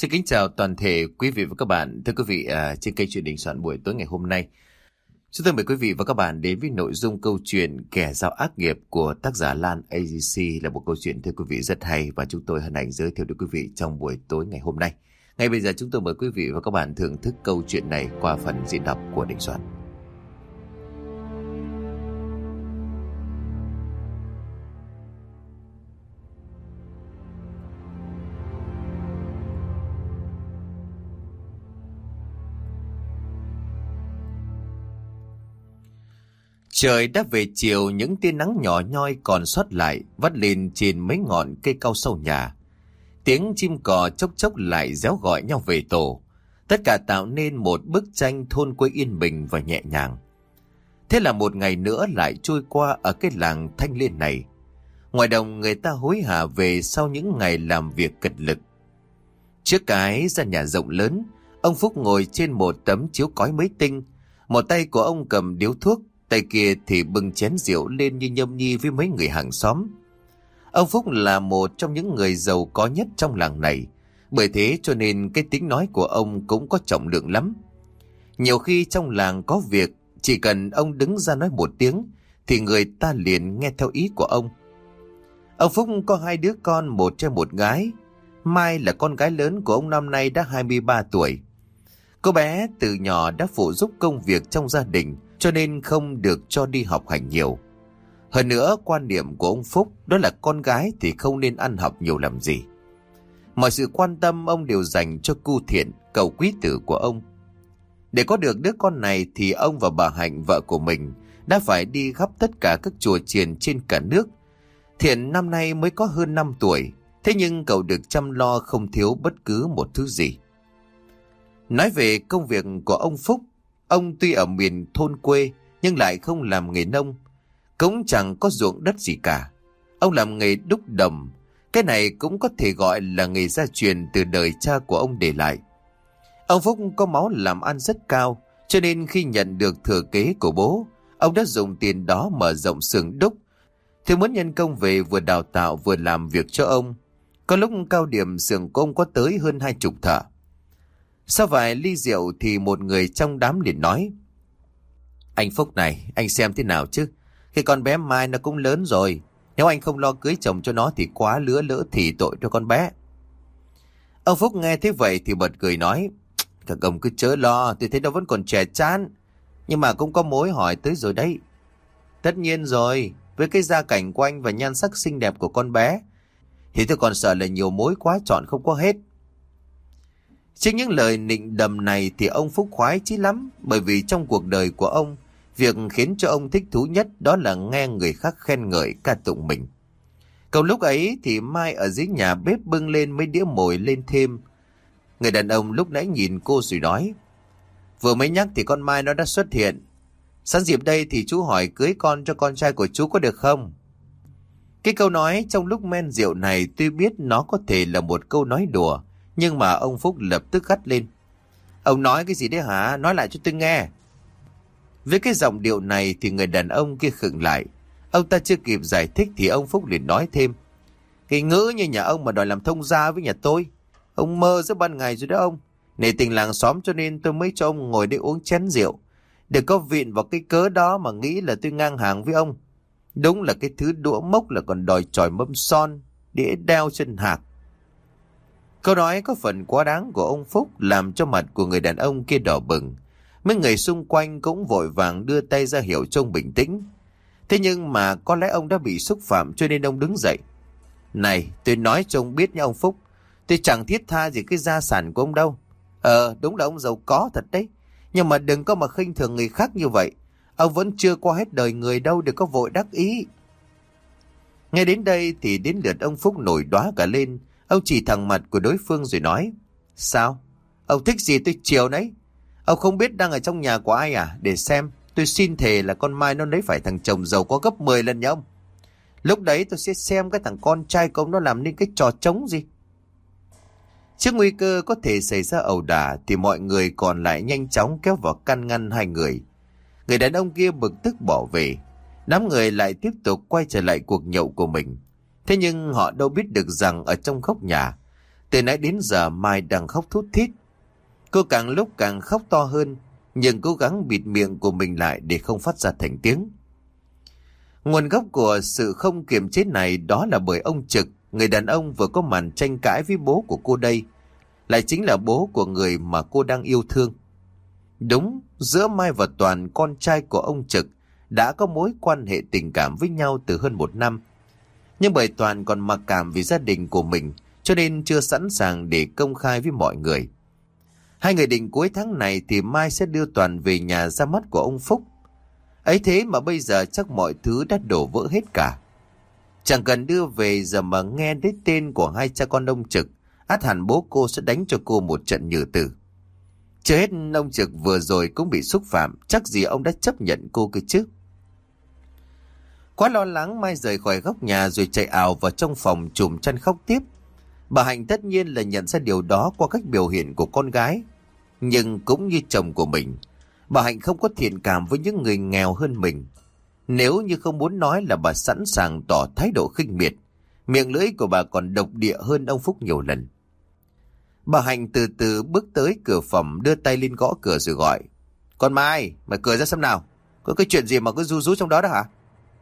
Xin kính chào toàn thể quý vị và các bạn. Thưa quý vị, trên kênh Chuyện Đình Soạn buổi tối ngày hôm nay, chúng tôi mời quý vị và các bạn đến với nội dung câu chuyện Kẻ Giao Ác Nghiệp của tác giả Lan AGC, là một câu chuyện thưa quý vị rất hay và chúng tôi hân hạnh giới thiệu đến quý vị trong buổi tối ngày hôm nay. Ngay bây giờ chúng tôi mời quý vị và các bạn thưởng thức câu chuyện này qua phần diễn đọc của Đình Soạn. Trời đã về chiều, những tia nắng nhỏ nhoi còn sót lại vắt lên trên mấy ngọn cây cao sau nhà. Tiếng chim cò chốc chốc lại réo gọi nhau về tổ. Tất cả tạo nên một bức tranh thôn quê yên bình và nhẹ nhàng. Thế là một ngày nữa lại trôi qua ở cái làng Thanh Liên này. Ngoài đồng người ta hối hả về sau những ngày làm việc cật lực. Trước cái gian nhà rộng lớn, ông Phúc ngồi trên một tấm chiếu cói mới tinh. Một tay của ông cầm điếu thuốc, tay kia thì bưng chén rượu lên như nhâm nhi với mấy người hàng xóm. Ông Phúc là một trong những người giàu có nhất trong làng này, bởi thế cho nên cái tiếng nói của ông cũng có trọng lượng lắm. Nhiều khi trong làng có việc, chỉ cần ông đứng ra nói một tiếng thì người ta liền nghe theo ý của ông. Ông Phúc có hai đứa con, một trai một gái. Mai là con gái lớn của ông, năm nay đã 23 tuổi. Cô bé từ nhỏ đã phụ giúp công việc trong gia đình, cho nên không được cho đi học hành nhiều. Hơn nữa, quan điểm của ông Phúc đó là con gái thì không nên ăn học nhiều làm gì. Mọi sự quan tâm ông đều dành cho cu Thiện, cậu quý tử của ông. Để có được đứa con này thì ông và bà Hạnh, vợ của mình, đã phải đi khắp tất cả các chùa chiền trên cả nước. Thiện năm nay mới có hơn 5 tuổi, thế nhưng cậu được chăm lo không thiếu bất cứ một thứ gì. Nói về công việc của ông Phúc, ông tuy ở miền thôn quê nhưng lại không làm nghề nông, cũng chẳng có ruộng đất gì cả. Ông làm nghề đúc đồng, cái này cũng có thể gọi là nghề gia truyền từ đời cha của ông để lại. Ông Phúc có máu làm ăn rất cao, cho nên khi nhận được thừa kế của bố, ông đã dùng tiền đó mở rộng xưởng đúc. Thì muốn nhân công về vừa đào tạo vừa làm việc cho ông. Có lúc cao điểm xưởng của ông có tới hơn 20 thợ. Sau vài ly rượu thì một người trong đám liền nói: "Anh Phúc này, anh xem thế nào chứ? Cái con bé Mai nó cũng lớn rồi. Nếu anh không lo cưới chồng cho nó thì quá lứa lỡ thì tội cho con bé." Ông Phúc nghe thế vậy thì bật cười nói: "Các ông cứ chớ lo, tôi thấy nó vẫn còn trẻ chán. Nhưng mà cũng có mối hỏi tới rồi đấy." "Tất nhiên rồi, với cái gia cảnh của anh và nhan sắc xinh đẹp của con bé thì tôi còn sợ là nhiều mối quá chọn không có hết." Trước những lời nịnh đầm này thì ông Phúc khoái chí lắm, bởi vì trong cuộc đời của ông, việc khiến cho ông thích thú nhất đó là nghe người khác khen ngợi ca tụng mình. Cầu lúc ấy thì Mai ở dưới nhà bếp bưng lên mấy đĩa mồi lên thêm. Người đàn ông lúc nãy nhìn cô rồi nói: "Vừa mới nhắc thì con Mai nó đã xuất hiện. Sẵn dịp đây thì chú hỏi cưới con cho con trai của chú có được không?" Cái câu nói trong lúc men rượu này tuy biết nó có thể là một câu nói đùa, nhưng mà ông Phúc lập tức gắt lên: "Ông nói cái gì đấy hả? Nói lại cho tôi nghe." Với cái giọng điệu này thì người đàn ông kia khựng lại. Ông ta chưa kịp giải thích thì ông Phúc liền nói thêm: "Cái ngữ như nhà ông mà đòi làm thông gia với nhà tôi, ông mơ giữa ban ngày rồi đó ông. Nể tình làng xóm cho nên tôi mới cho ông ngồi đây uống chén rượu. Đừng có viện vào cái cớ đó mà nghĩ là tôi ngang hàng với ông. Đúng là cái thứ đũa mốc là còn đòi chòi mâm son, đĩa đeo chân hạc." Câu nói có phần quá đáng của ông Phúc làm cho mặt của người đàn ông kia đỏ bừng. Mấy người xung quanh cũng vội vàng đưa tay ra hiệu cho ông bình tĩnh. Thế nhưng mà có lẽ ông đã bị xúc phạm cho nên ông đứng dậy: "Này, tôi nói cho ông biết nha ông Phúc, tôi chẳng thiết tha gì cái gia sản của ông đâu. Đúng là ông giàu có thật đấy, nhưng mà đừng có mà khinh thường người khác như vậy. Ông vẫn chưa qua hết đời người đâu, đừng có vội đắc ý." Nghe đến đây thì đến lượt ông Phúc nổi đoá cả lên. Ông chỉ thẳng mặt của đối phương rồi nói: "Sao? Ông thích gì tôi chiều nấy. Ông không biết đang ở trong nhà của ai à? Để xem, tôi xin thề là con Mai nó lấy phải thằng chồng giàu có gấp 10 lần nha ông. Lúc đấy tôi sẽ xem cái thằng con trai của ông nó làm nên cái trò trống gì." Trước nguy cơ có thể xảy ra ẩu đả thì mọi người còn lại nhanh chóng kéo vào can ngăn hai người. Người đàn ông kia bực tức bỏ về. Đám người lại tiếp tục quay trở lại cuộc nhậu của mình. Thế nhưng họ đâu biết được rằng ở trong góc nhà, Từ nãy đến giờ Mai đang khóc thút thít. Cô càng lúc càng khóc to hơn, nhưng cố gắng bịt miệng của mình lại để không phát ra thành tiếng. Nguồn gốc của sự không kiềm chế này đó là bởi ông Trực, người đàn ông vừa có màn tranh cãi với bố của cô đây, lại chính là bố của người mà cô đang yêu thương. Đúng, giữa Mai và Toàn, con trai của ông Trực, đã có mối quan hệ tình cảm với nhau từ hơn 1 năm. Nhưng bởi Toàn còn mặc cảm vì gia đình của mình, cho nên chưa sẵn sàng để công khai với mọi người. Hai người định cuối tháng này thì Mai sẽ đưa Toàn về nhà ra mắt của ông Phúc. Ấy thế mà bây giờ chắc mọi thứ đã đổ vỡ hết cả. Chẳng cần đưa về, giờ mà nghe đến tên của hai cha con ông Trực, ắt hẳn bố cô sẽ đánh cho cô một trận nhừ tử. Chưa hết, ông Trực vừa rồi cũng bị xúc phạm, chắc gì ông đã chấp nhận cô cơ chứ. Quá lo lắng, Mai rời khỏi góc nhà rồi chạy ào vào trong phòng trùm chăn khóc tiếp. Bà Hạnh tất nhiên là nhận ra điều đó qua cách biểu hiện của con gái. Nhưng cũng như chồng của mình, bà Hạnh không có thiện cảm với những người nghèo hơn mình. Nếu như không muốn nói là bà sẵn sàng tỏ thái độ khinh miệt. Miệng lưỡi của bà còn độc địa hơn ông Phúc nhiều lần. Bà Hạnh từ từ bước tới cửa phòng, đưa tay lên gõ cửa rồi gọi: "Con Mai, mở cửa ra xem nào. Có cái chuyện gì mà cứ ru rú trong đó đó hả?"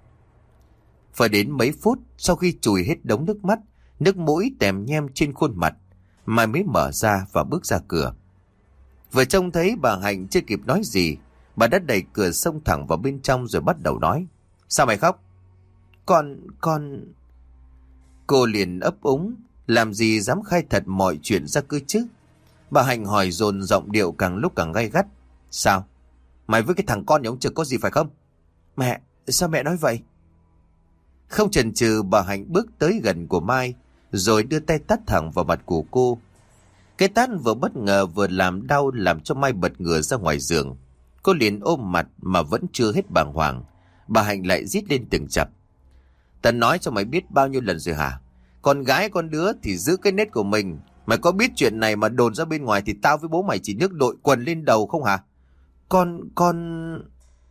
Phải đến mấy phút sau khi chùi hết đống nước mắt, nước mũi tèm nhem trên khuôn mặt, Mai mới mở ra và bước ra cửa. Vừa trông thấy bà Hạnh chưa kịp nói gì, bà đã đẩy cửa xông thẳng vào bên trong rồi bắt đầu nói: "Sao mày khóc?" Con... Cô liền ấp úng, làm gì dám khai thật mọi chuyện ra cơ chứ. Bà Hạnh hỏi dồn, giọng điệu càng lúc càng gay gắt: "Sao? Mày với cái thằng con nhà ông Trực có gì phải không?" "Mẹ, sao mẹ nói vậy?" Không chần chừ, bà Hạnh bước tới gần của Mai, rồi đưa tay tát thẳng vào mặt của cô. Cái tát vừa bất ngờ vừa làm đau, làm cho Mai bật ngửa ra ngoài giường. Cô liền ôm mặt mà vẫn chưa hết bàng hoàng. Bà Hạnh lại rít lên từng chập: "Tao nói cho mày biết bao nhiêu lần rồi hả? Con gái con đứa thì giữ cái nết của mình. Mày có biết chuyện này mà đồn ra bên ngoài thì tao với bố mày chỉ nước đội quần lên đầu không hả?" Con...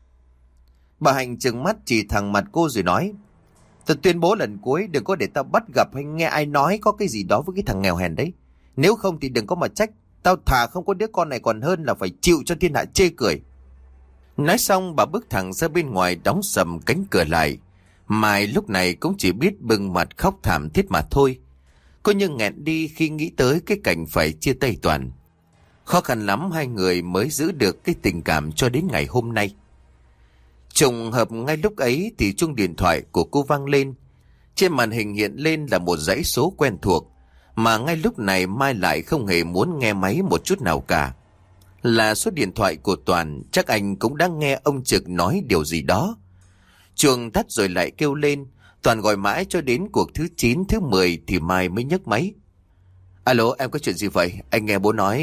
Bà Hạnh trừng mắt chỉ thẳng mặt cô rồi nói: "Tao tuyên bố lần cuối, đừng có để tao bắt gặp hay nghe ai nói có cái gì đó với cái thằng nghèo hèn đấy. Nếu không thì đừng có mà trách. Tao thà không có đứa con này còn hơn là phải chịu cho thiên hạ chê cười." Nói xong bà bước thẳng ra bên ngoài, đóng sầm cánh cửa lại. Mai lúc này cũng chỉ biết bưng mặt khóc thảm thiết mà thôi. Cô như nghẹn đi khi nghĩ tới cái cảnh phải chia tay Toàn. Khó khăn lắm hai người mới giữ được cái tình cảm cho đến ngày hôm nay. Trùng hợp ngay lúc ấy thì chuông điện thoại của cô vang lên. Trên màn hình hiện lên là một dãy số quen thuộc, mà ngay lúc này Mai lại không hề muốn nghe máy một chút nào cả. Là số điện thoại của Toàn, chắc anh cũng đang nghe ông Trực nói điều gì đó. Chuông tắt rồi lại kêu lên. Toàn gọi mãi cho đến cuộc thứ 9, thứ 10 thì Mai mới nhấc máy. "Alo, em có chuyện gì vậy? Anh nghe bố nói..."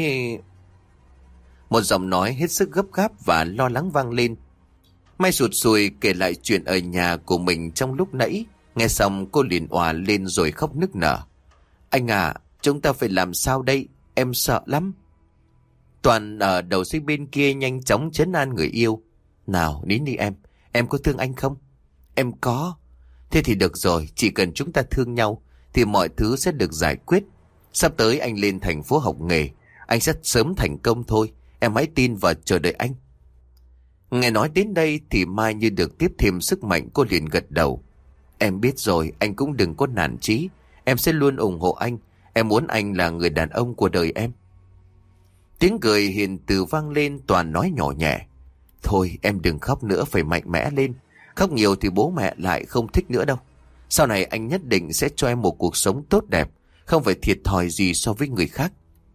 Một giọng nói hết sức gấp gáp và lo lắng vang lên. Mai sụt sùi kể lại chuyện ở nhà của mình trong lúc nãy. Nghe xong cô liền òa lên rồi khóc nức nở. "Anh à, chúng ta phải làm sao đây? Em sợ lắm." Toàn ở đầu dây bên kia nhanh chóng trấn an người yêu. "Nào, nín đi em có thương anh không?" "Em có." "Thế thì được rồi, chỉ cần chúng ta thương nhau thì mọi thứ sẽ được giải quyết. Sắp tới anh lên thành phố học nghề, anh sẽ sớm thành công thôi. Em hãy tin và chờ đợi anh." Nghe nói đến đây thì Mai như được tiếp thêm sức mạnh, cô liền gật đầu. "Em biết rồi, anh cũng đừng có nản chí. Em sẽ luôn ủng hộ anh. Em muốn anh là người đàn ông của đời em." Tiếng cười hiền từ vang lên. Toàn nói nhỏ nhẹ: "Thôi em đừng khóc nữa, phải mạnh mẽ lên. Khóc nhiều thì bố mẹ lại không thích nữa đâu. Sau này anh nhất định sẽ cho em một cuộc sống tốt đẹp, không phải thiệt thòi gì so với người khác."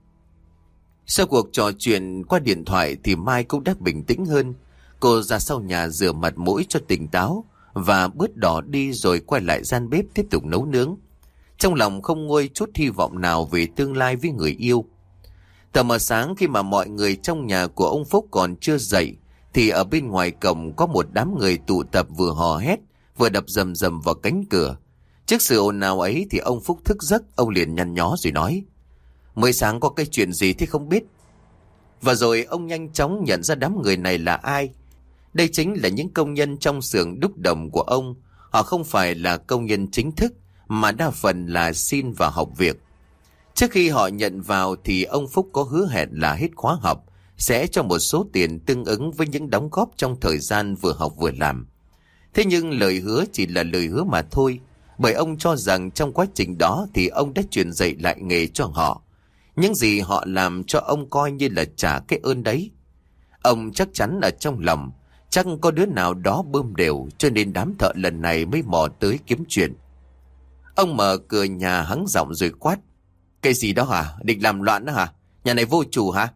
Sau cuộc trò chuyện qua điện thoại thì Mai cũng đã bình tĩnh hơn. Cô ra sau nhà rửa mặt mũi cho tỉnh táo và bớt đỏ đi, rồi quay lại gian bếp tiếp tục nấu nướng. Trong lòng không nguôi chút hy vọng nào về tương lai với người yêu. Tờ mờ sáng, khi mà mọi người trong nhà của ông Phúc còn chưa dậy, thì ở bên ngoài cổng có một đám người tụ tập, vừa hò hét vừa đập rầm rầm vào cánh cửa. Trước sự ồn ào ấy thì ông Phúc thức giấc, ông liền nhăn nhó rồi nói: "Mới sáng có cái chuyện gì thế không biết?" Và rồi ông nhanh chóng nhận ra đám người này là ai. Đây chính là những công nhân trong xưởng đúc đồng của ông. Họ không phải là công nhân chính thức, mà đa phần là xin vào học việc. Trước khi họ nhận vào thì ông Phúc có hứa hẹn là hết khóa học sẽ cho một số tiền tương ứng với những đóng góp trong thời gian vừa học vừa làm. Thế nhưng lời hứa chỉ là lời hứa mà thôi, bởi ông cho rằng trong quá trình đó thì ông đã truyền dạy lại nghề cho họ. Những gì họ làm cho ông coi như là trả cái ơn đấy. Ông chắc chắn ở trong lòng, chắc có đứa nào đó bơm đều, cho nên đám thợ lần này mới mò tới kiếm chuyện. Ông mở cửa nhà hắng giọng rồi quát: "Cái gì đó hả? Định làm loạn đó hả? Nhà này vô chủ hả?"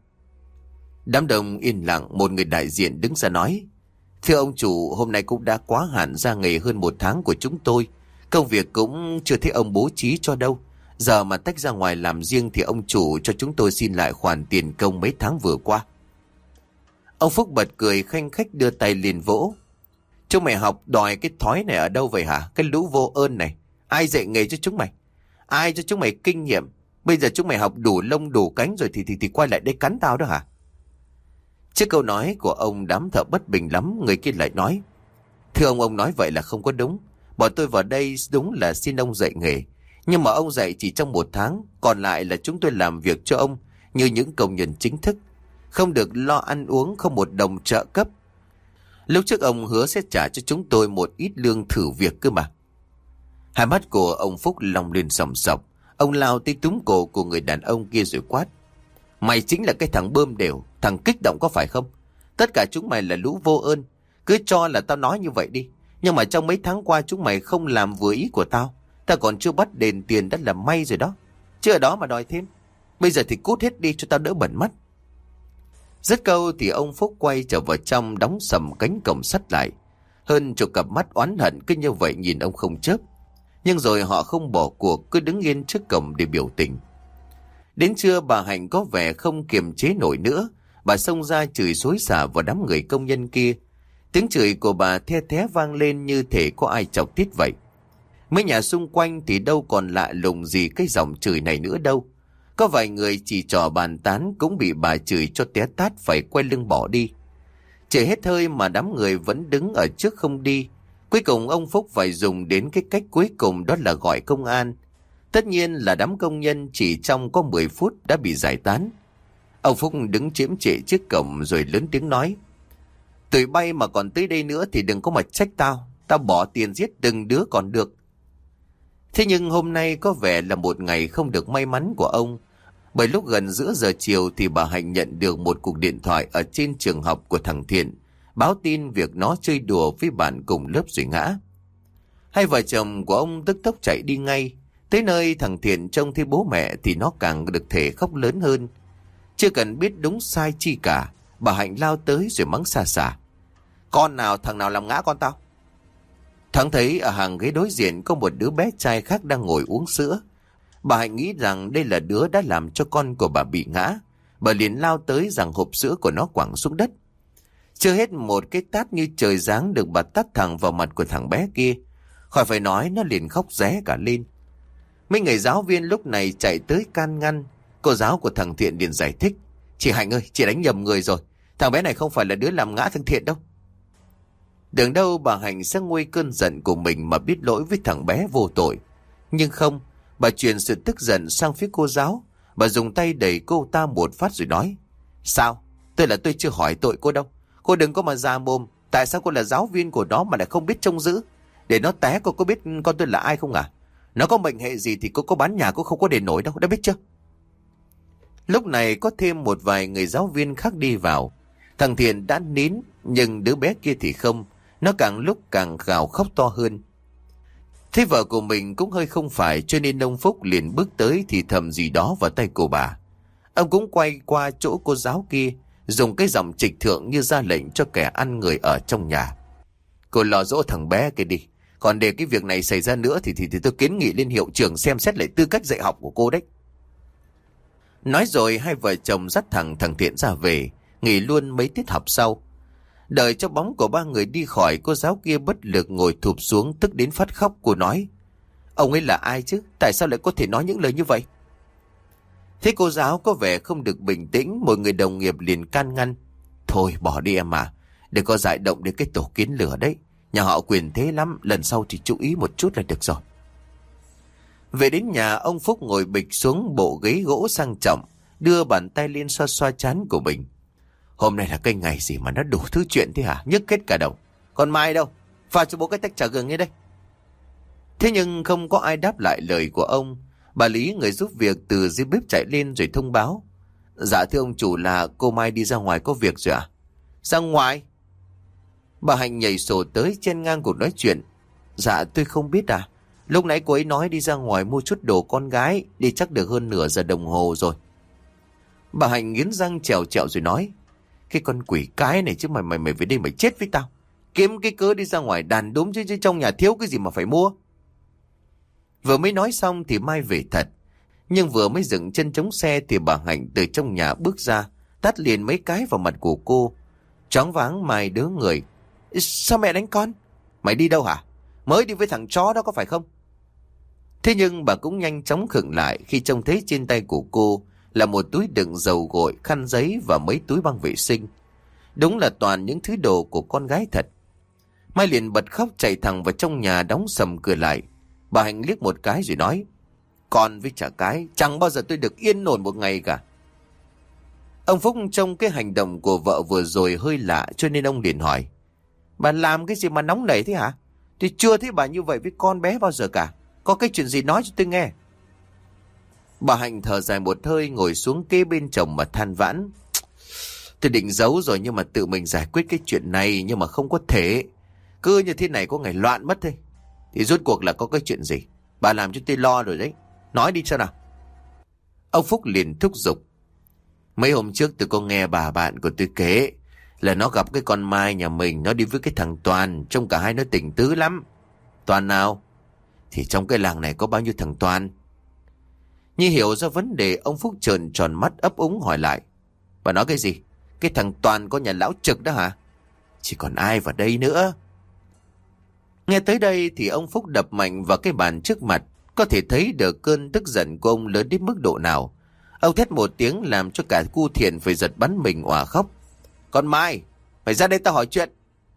Đám đông yên lặng. Một người đại diện đứng ra nói: "Thưa ông chủ, hôm nay cũng đã quá hạn ra nghề hơn 1 tháng của chúng tôi. Công việc cũng chưa thấy ông bố trí cho đâu. Giờ mà tách ra ngoài làm riêng thì ông chủ cho chúng tôi xin lại khoản tiền công mấy tháng vừa qua." Ông Phúc bật cười khanh khách đưa tay lên vỗ: "Chúng mày học đòi cái thói này ở đâu vậy hả? Cái lũ vô ơn này. Ai dạy nghề cho chúng mày? Ai cho chúng mày kinh nghiệm? Bây giờ chúng mày học đủ lông đủ cánh rồi thì quay lại đây cắn tao đó hả?" Trước câu nói của ông, đám thợ bất bình lắm. Người kia lại nói: "Thưa ông nói vậy là không có đúng. Bọn tôi vào đây đúng là xin ông dạy nghề. Nhưng mà ông dạy chỉ trong 1 tháng, còn lại là chúng tôi làm việc cho ông như những công nhân chính thức. Không được lo ăn uống, không một đồng trợ cấp. Lúc trước ông hứa sẽ trả cho chúng tôi một ít lương thử việc cơ mà." Hai mắt của ông Phúc long lên sòng sọc. Ông lao tới túm cổ của người đàn ông kia rồi quát: "Mày chính là cái thằng bơm đều, thằng kích động có phải không? Tất cả chúng mày là lũ vô ơn. Cứ cho là tao nói như vậy đi. Nhưng mà trong mấy tháng qua chúng mày không làm vừa ý của tao. Tao còn chưa bắt đền tiền đã là may rồi đó. Chứ ở đó mà đòi thêm. Bây giờ thì cút hết đi cho tao đỡ bẩn mắt." Dứt câu thì ông Phúc quay trở vào trong, đóng sầm cánh cổng sắt lại. Hơn chục cặp mắt oán hận cứ như vậy nhìn ông không chớp. Nhưng rồi họ không bỏ cuộc, cứ đứng yên trước cổng để biểu tình. Đến trưa bà Hạnh có vẻ không kiềm chế nổi nữa. Bà xông ra chửi xối xả vào đám người công nhân kia. Tiếng chửi của bà the thé vang lên như thể có ai chọc tiết vậy. Mấy nhà xung quanh thì đâu còn lạ lùng gì cái giọng chửi này nữa đâu. Có vài người chỉ trò bàn tán cũng bị bà chửi cho té tát phải quay lưng bỏ đi. Chửi hết hơi mà đám người vẫn đứng ở trước không đi. Cuối cùng ông Phúc phải dùng đến cái cách cuối cùng, đó là gọi công an. Tất nhiên là đám công nhân chỉ trong có 10 phút đã bị giải tán. Ông Phúc đứng chiếm trệ trước cổng rồi lớn tiếng nói: "Tụi bay mà còn tới đây nữa thì đừng có mà trách tao. Tao bỏ tiền giết từng đứa còn được." Thế nhưng hôm nay có vẻ là một ngày không được may mắn của ông. Bởi lúc gần giữa giờ chiều thì bà Hạnh nhận được một cuộc điện thoại ở trên trường học của thằng Thiện, báo tin việc nó chơi đùa với bạn cùng lớp rồi ngã. Hai vợ chồng của ông tức tốc chạy đi ngay. Tới nơi thằng Thiện trông thấy bố mẹ thì nó càng được thể khóc lớn hơn. Chưa cần biết đúng sai chi cả, bà Hạnh lao tới rồi mắng xa xả: "Con nào, thằng nào làm ngã con tao?" Thoáng thấy ở hàng ghế đối diện có một đứa bé trai khác đang ngồi uống sữa. Bà Hạnh nghĩ rằng đây là đứa đã làm cho con của bà bị ngã. Bà liền lao tới giằng hộp sữa của nó quẳng xuống đất. Chưa hết một cái tát như trời giáng được bà tát thẳng vào mặt của thằng bé kia. Khỏi phải nói, nó liền khóc ré cả lên. Mấy người giáo viên lúc này chạy tới can ngăn. Cô giáo của thằng Thiện liền giải thích: "Chị Hạnh ơi, chị đánh nhầm người rồi. Thằng bé này không phải là đứa làm ngã thằng Thiện đâu." Tưởng đâu bà Hạnh sẽ nguôi cơn giận của mình mà biết lỗi với thằng bé vô tội. Nhưng không, bà chuyển sự tức giận sang phía cô giáo. Bà dùng tay đẩy cô ta một phát rồi nói: "Sao? Tôi chưa hỏi tội cô đâu. Cô đừng có mà ra mồm. Tại sao cô là giáo viên của nó mà lại không biết trông giữ? Để nó té cô có biết con tôi là ai không à? Nó có mệnh hệ gì thì cô có bán nhà cô không có đền nổi đâu, đã biết chưa?" Lúc này có thêm một vài người giáo viên khác đi vào. Thằng Thiện đã nín, nhưng đứa bé kia thì không. Nó càng lúc càng gào khóc to hơn. Thế vợ của mình cũng hơi không phải, cho nên ông Phúc liền bước tới thì thầm gì đó vào tay cô bà. Ông cũng quay qua chỗ cô giáo kia, dùng cái giọng trịch thượng như ra lệnh cho kẻ ăn người ở trong nhà: "Cô lo dỗ thằng bé kia đi. Còn để cái việc này xảy ra nữa thì tôi kiến nghị lên hiệu trưởng xem xét lại tư cách dạy học của cô đấy." Nói rồi hai vợ chồng dắt thằng Thiện ra về, nghỉ luôn mấy tiết học sau. Đợi cho bóng của ba người đi khỏi, cô giáo kia bất lực ngồi thụp xuống, tức đến phát khóc. Cô nói: "Ông ấy là ai chứ? Tại sao lại có thể nói những lời như vậy?" Thế cô giáo có vẻ không được bình tĩnh. Một người đồng nghiệp liền can ngăn: "Thôi bỏ đi em à, đừng có dại động đến cái tổ kiến lửa đấy. Nhà họ quyền thế lắm, lần sau thì chú ý một chút là được rồi." Về đến nhà, ông Phúc ngồi bịch xuống bộ ghế gỗ sang trọng, đưa bàn tay lên xoa xoa trán của mình. Hôm nay là cái ngày gì mà nó đủ thứ chuyện thế hả? Nhức hết cả đầu. Còn Mai đâu? Pha cho bố cái tách trà gừng như đây. Thế nhưng không có ai đáp lại lời của ông. Bà Lý, người giúp việc, từ dưới bếp chạy lên rồi thông báo. Dạ thưa ông chủ, là cô Mai đi ra ngoài có việc rồi ạ. Ra ngoài? Bà Hạnh nhảy sổ tới chen ngang cuộc nói chuyện. Dạ tôi không biết à. Lúc nãy cô ấy nói đi ra ngoài mua chút đồ con gái, đi chắc được hơn nửa giờ đồng hồ rồi. Bà Hạnh nghiến răng trèo trèo rồi nói. Cái con quỷ cái này chứ mày về đây mày chết với tao. Kiếm cái cớ đi ra ngoài đàn đúm chứ trong nhà thiếu cái gì mà phải mua. Vừa mới nói xong thì Mai về thật. Nhưng vừa mới dựng chân chống xe thì bà Hạnh từ trong nhà bước ra, tát liền mấy cái vào mặt của cô. Choáng váng Mai đứa người. Sao mẹ đánh con? Mày đi đâu hả? Mới đi với thằng chó đó có phải không? Thế nhưng bà cũng nhanh chóng khựng lại khi trông thấy trên tay của cô là một túi đựng dầu gội, khăn giấy và mấy túi băng vệ sinh. Đúng là toàn những thứ đồ của con gái thật. Mai liền bật khóc chạy thẳng vào trong nhà, đóng sầm cửa lại. Bà Hạnh liếc một cái rồi nói. Con với chả cái, chẳng bao giờ tôi được yên ổn một ngày cả. Ông Phúc trông cái hành động của vợ vừa rồi hơi lạ, cho nên ông liền hỏi. Bà làm cái gì mà nóng nảy thế hả? Tôi chưa thấy bà như vậy với con bé bao giờ cả. Có cái chuyện gì nói cho tôi nghe. Bà Hạnh thở dài một hơi, ngồi xuống kế bên chồng mà than vãn. Tôi định giấu rồi nhưng mà tự mình giải quyết cái chuyện này, nhưng mà không có thể. Cứ như thế này có ngày loạn mất thôi. Thì rốt cuộc là có cái chuyện gì? Bà làm cho tôi lo rồi đấy. Nói đi xem nào. Ông Phúc liền thúc giục. Mấy hôm trước tôi có nghe bà bạn của tôi kể là nó gặp cái con Mai nhà mình, nó đi với cái thằng Toàn, trông cả hai nó tình tứ lắm. Toàn nào? Thì trong cái làng này có bao nhiêu thằng Toàn? Như hiểu ra vấn đề, ông Phúc trợn tròn mắt ấp úng hỏi lại. Bà nói cái gì? Cái thằng Toàn có nhà lão Trực đó hả? Chỉ còn ai vào đây nữa? Nghe tới đây thì ông Phúc đập mạnh vào cái bàn trước mặt. Có thể thấy được cơn tức giận của ông lớn đến mức độ nào. Ông thét một tiếng làm cho cả cu Thiện phải giật bắn mình òa khóc. Con Mai, mày ra đây tao hỏi chuyện.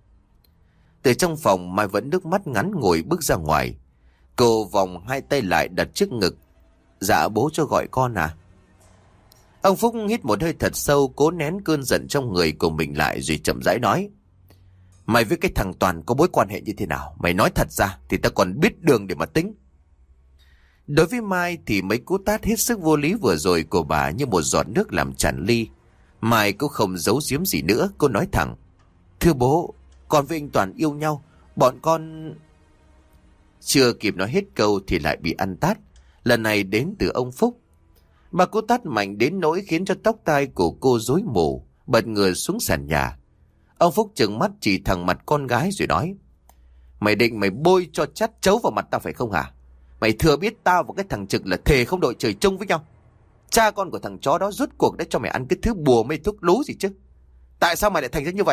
Từ trong phòng, Mai vẫn nước mắt ngắn ngồi bước ra ngoài. Cô vòng hai tay lại đặt trước ngực. Dạ bố cho gọi con à? Ông Phúc hít một hơi thật sâu, cố nén cơn giận trong người của mình lại rồi chậm rãi nói. Mày với cái thằng Toàn có mối quan hệ như thế nào? Mày nói thật ra thì ta còn biết đường để mà tính. Đối với Mai thì mấy cú tát hết sức vô lý vừa rồi của bà như một giọt nước làm tràn ly. Mai cũng không giấu giếm gì nữa, cô nói thẳng. Thưa bố, con với anh Toàn yêu nhau, bọn con... Chưa kịp nói hết câu thì lại bị ăn tát. Lần này đến từ ông Phúc. Bà cú tát mạnh đến nỗi khiến cho tóc tai của cô rối mù, bật người xuống sàn nhà. Ông Phúc trừng mắt chỉ thẳng mặt con gái rồi nói. Mày định mày bôi cho chát chấu vào mặt tao phải không hả? Mày thừa biết tao và cái thằng Trực là thề không đội trời chung với nhau. Cha con của thằng chó đó rốt cuộc đã cho mày ăn cái thứ bùa mê thuốc lú gì chứ? Tại sao mày lại thành ra như vậy?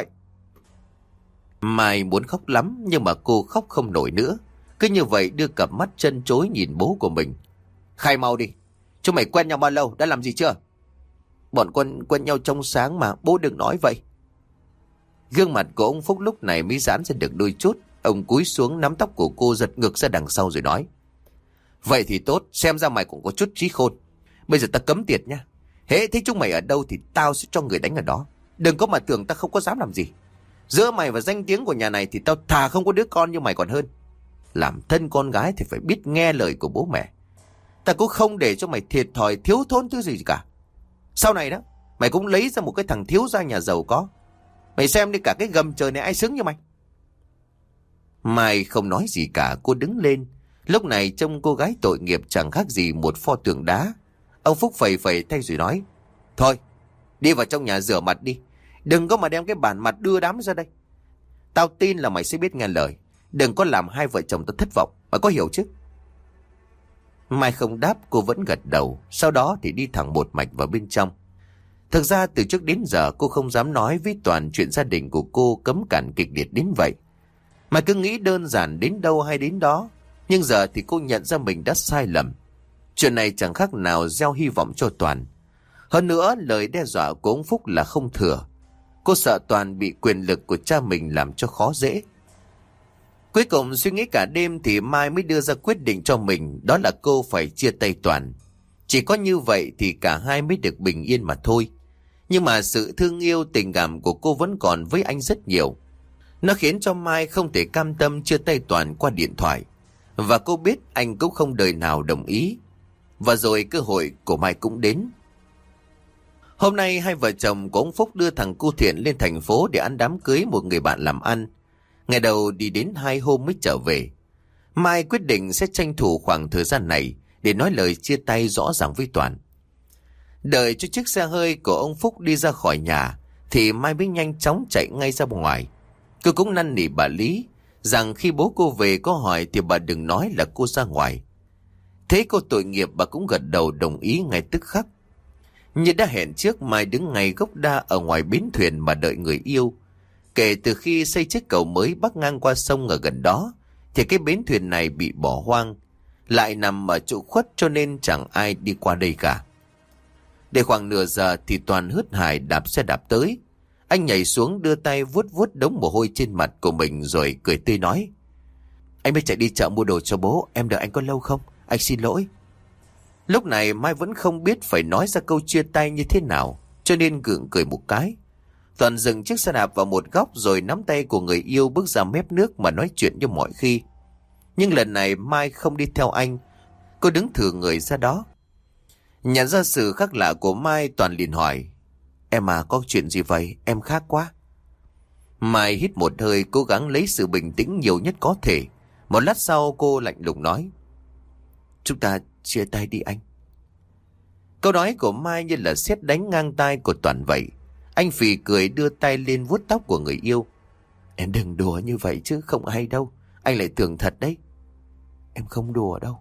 Mai muốn khóc lắm nhưng mà cô khóc không nổi nữa. Cứ như vậy đưa cặp mắt chân chối nhìn bố của mình. Khai mau đi. Chúng mày quen nhau bao lâu? Đã làm gì chưa? Bọn con quen nhau trong sáng mà, bố đừng nói vậy. Gương mặt của ông Phúc lúc này mới giãn ra được đôi chút. Ông cúi xuống nắm tóc của cô giật ngược ra đằng sau rồi nói. Vậy thì tốt, xem ra mày cũng có chút trí khôn. Bây giờ ta cấm tiệt nha. Hễ thấy chúng mày ở đâu thì tao sẽ cho người đánh ở đó. Đừng có mà tưởng ta không có dám làm gì. Giữa mày và danh tiếng của nhà này thì tao thà không có đứa con như mày còn hơn. Làm thân con gái thì phải biết nghe lời của bố mẹ. Ta cũng không để cho mày thiệt thòi thiếu thốn thứ gì cả. Sau này đó, mày cũng lấy ra một cái thằng thiếu gia nhà giàu có. Mày xem đi, cả cái gầm trời này ai xứng như mày. Mai không nói gì cả, cô đứng lên. Lúc này trông cô gái tội nghiệp chẳng khác gì một pho tượng đá. Ông Phúc phẩy phẩy tay rồi nói. Thôi, đi vào trong nhà rửa mặt đi. Đừng có mà đem cái bản mặt đưa đám ra đây. Tao tin là mày sẽ biết nghe lời. Đừng có làm hai vợ chồng tao thất vọng. Mày có hiểu chứ? Mai không đáp, cô vẫn gật đầu. Sau đó thì đi thẳng một mạch vào bên trong. Thực ra từ trước đến giờ cô không dám nói với Toàn chuyện gia đình của cô cấm cản kịch liệt đến vậy. Mà cứ nghĩ đơn giản đến đâu hay đến đó. Nhưng giờ thì cô nhận ra mình đã sai lầm. Chuyện này chẳng khác nào gieo hy vọng cho Toàn. Hơn nữa lời đe dọa của ông Phúc là không thừa. Cô sợ Toàn bị quyền lực của cha mình làm cho khó dễ. Cuối cùng suy nghĩ cả đêm thì Mai mới đưa ra quyết định cho mình, đó là cô phải chia tay Toàn. Chỉ có như vậy thì cả hai mới được bình yên mà thôi. Nhưng mà sự thương yêu tình cảm của cô vẫn còn với anh rất nhiều. Nó khiến cho Mai không thể cam tâm chia tay Toàn qua điện thoại. Và cô biết anh cũng không đời nào đồng ý. Và rồi cơ hội của Mai cũng đến. Hôm nay hai vợ chồng của ông Phúc đưa thằng cu Thiện lên thành phố để ăn đám cưới một người bạn làm ăn. Ngày đầu đi đến 2 hôm mới trở về. Mai quyết định sẽ tranh thủ khoảng thời gian này để nói lời chia tay rõ ràng với Toàn. Đợi cho chiếc xe hơi của ông Phúc đi ra khỏi nhà thì Mai mới nhanh chóng chạy ngay ra ngoài. Cô cũng năn nỉ bà Lý rằng khi bố cô về có hỏi thì bà đừng nói là cô ra ngoài. Thế cô tội nghiệp, bà cũng gật đầu đồng ý ngay tức khắc. Như đã hẹn trước, Mai đứng ngay gốc đa ở ngoài bến thuyền mà đợi người yêu. Kể từ khi xây chiếc cầu mới bắc ngang qua sông ở gần đó thì cái bến thuyền này bị bỏ hoang, lại nằm ở chỗ khuất cho nên chẳng ai đi qua đây cả. Để khoảng nửa giờ thì Toàn hớt hải đạp xe đạp tới. Anh nhảy xuống đưa tay vuốt vuốt đống mồ hôi trên mặt của mình rồi cười tươi nói: Anh mới chạy đi chợ mua đồ cho bố, em đợi anh có lâu không? Anh xin lỗi. Lúc này Mai vẫn không biết phải nói ra câu chia tay như thế nào, cho nên gượng cười một cái. Toàn dừng chiếc xe đạp vào một góc rồi nắm tay của người yêu bước ra mép nước mà nói chuyện như mọi khi. Nhưng lần này Mai không đi theo anh, cô đứng thử người ra đó. Nhận ra sự khác lạ của Mai, Toàn liền hỏi: Em à, có chuyện gì vậy? Em khác quá. Mai hít một hơi, cố gắng lấy sự bình tĩnh nhiều nhất có thể. Một lát sau cô lạnh lùng nói: Chúng ta chia tay đi anh. Câu nói của Mai như là sét đánh ngang tai của Toàn vậy. Anh phì cười đưa tay lên vuốt tóc của người yêu. Em đừng đùa như vậy chứ, không hay đâu. Anh lại tưởng thật đấy. Em không đùa đâu.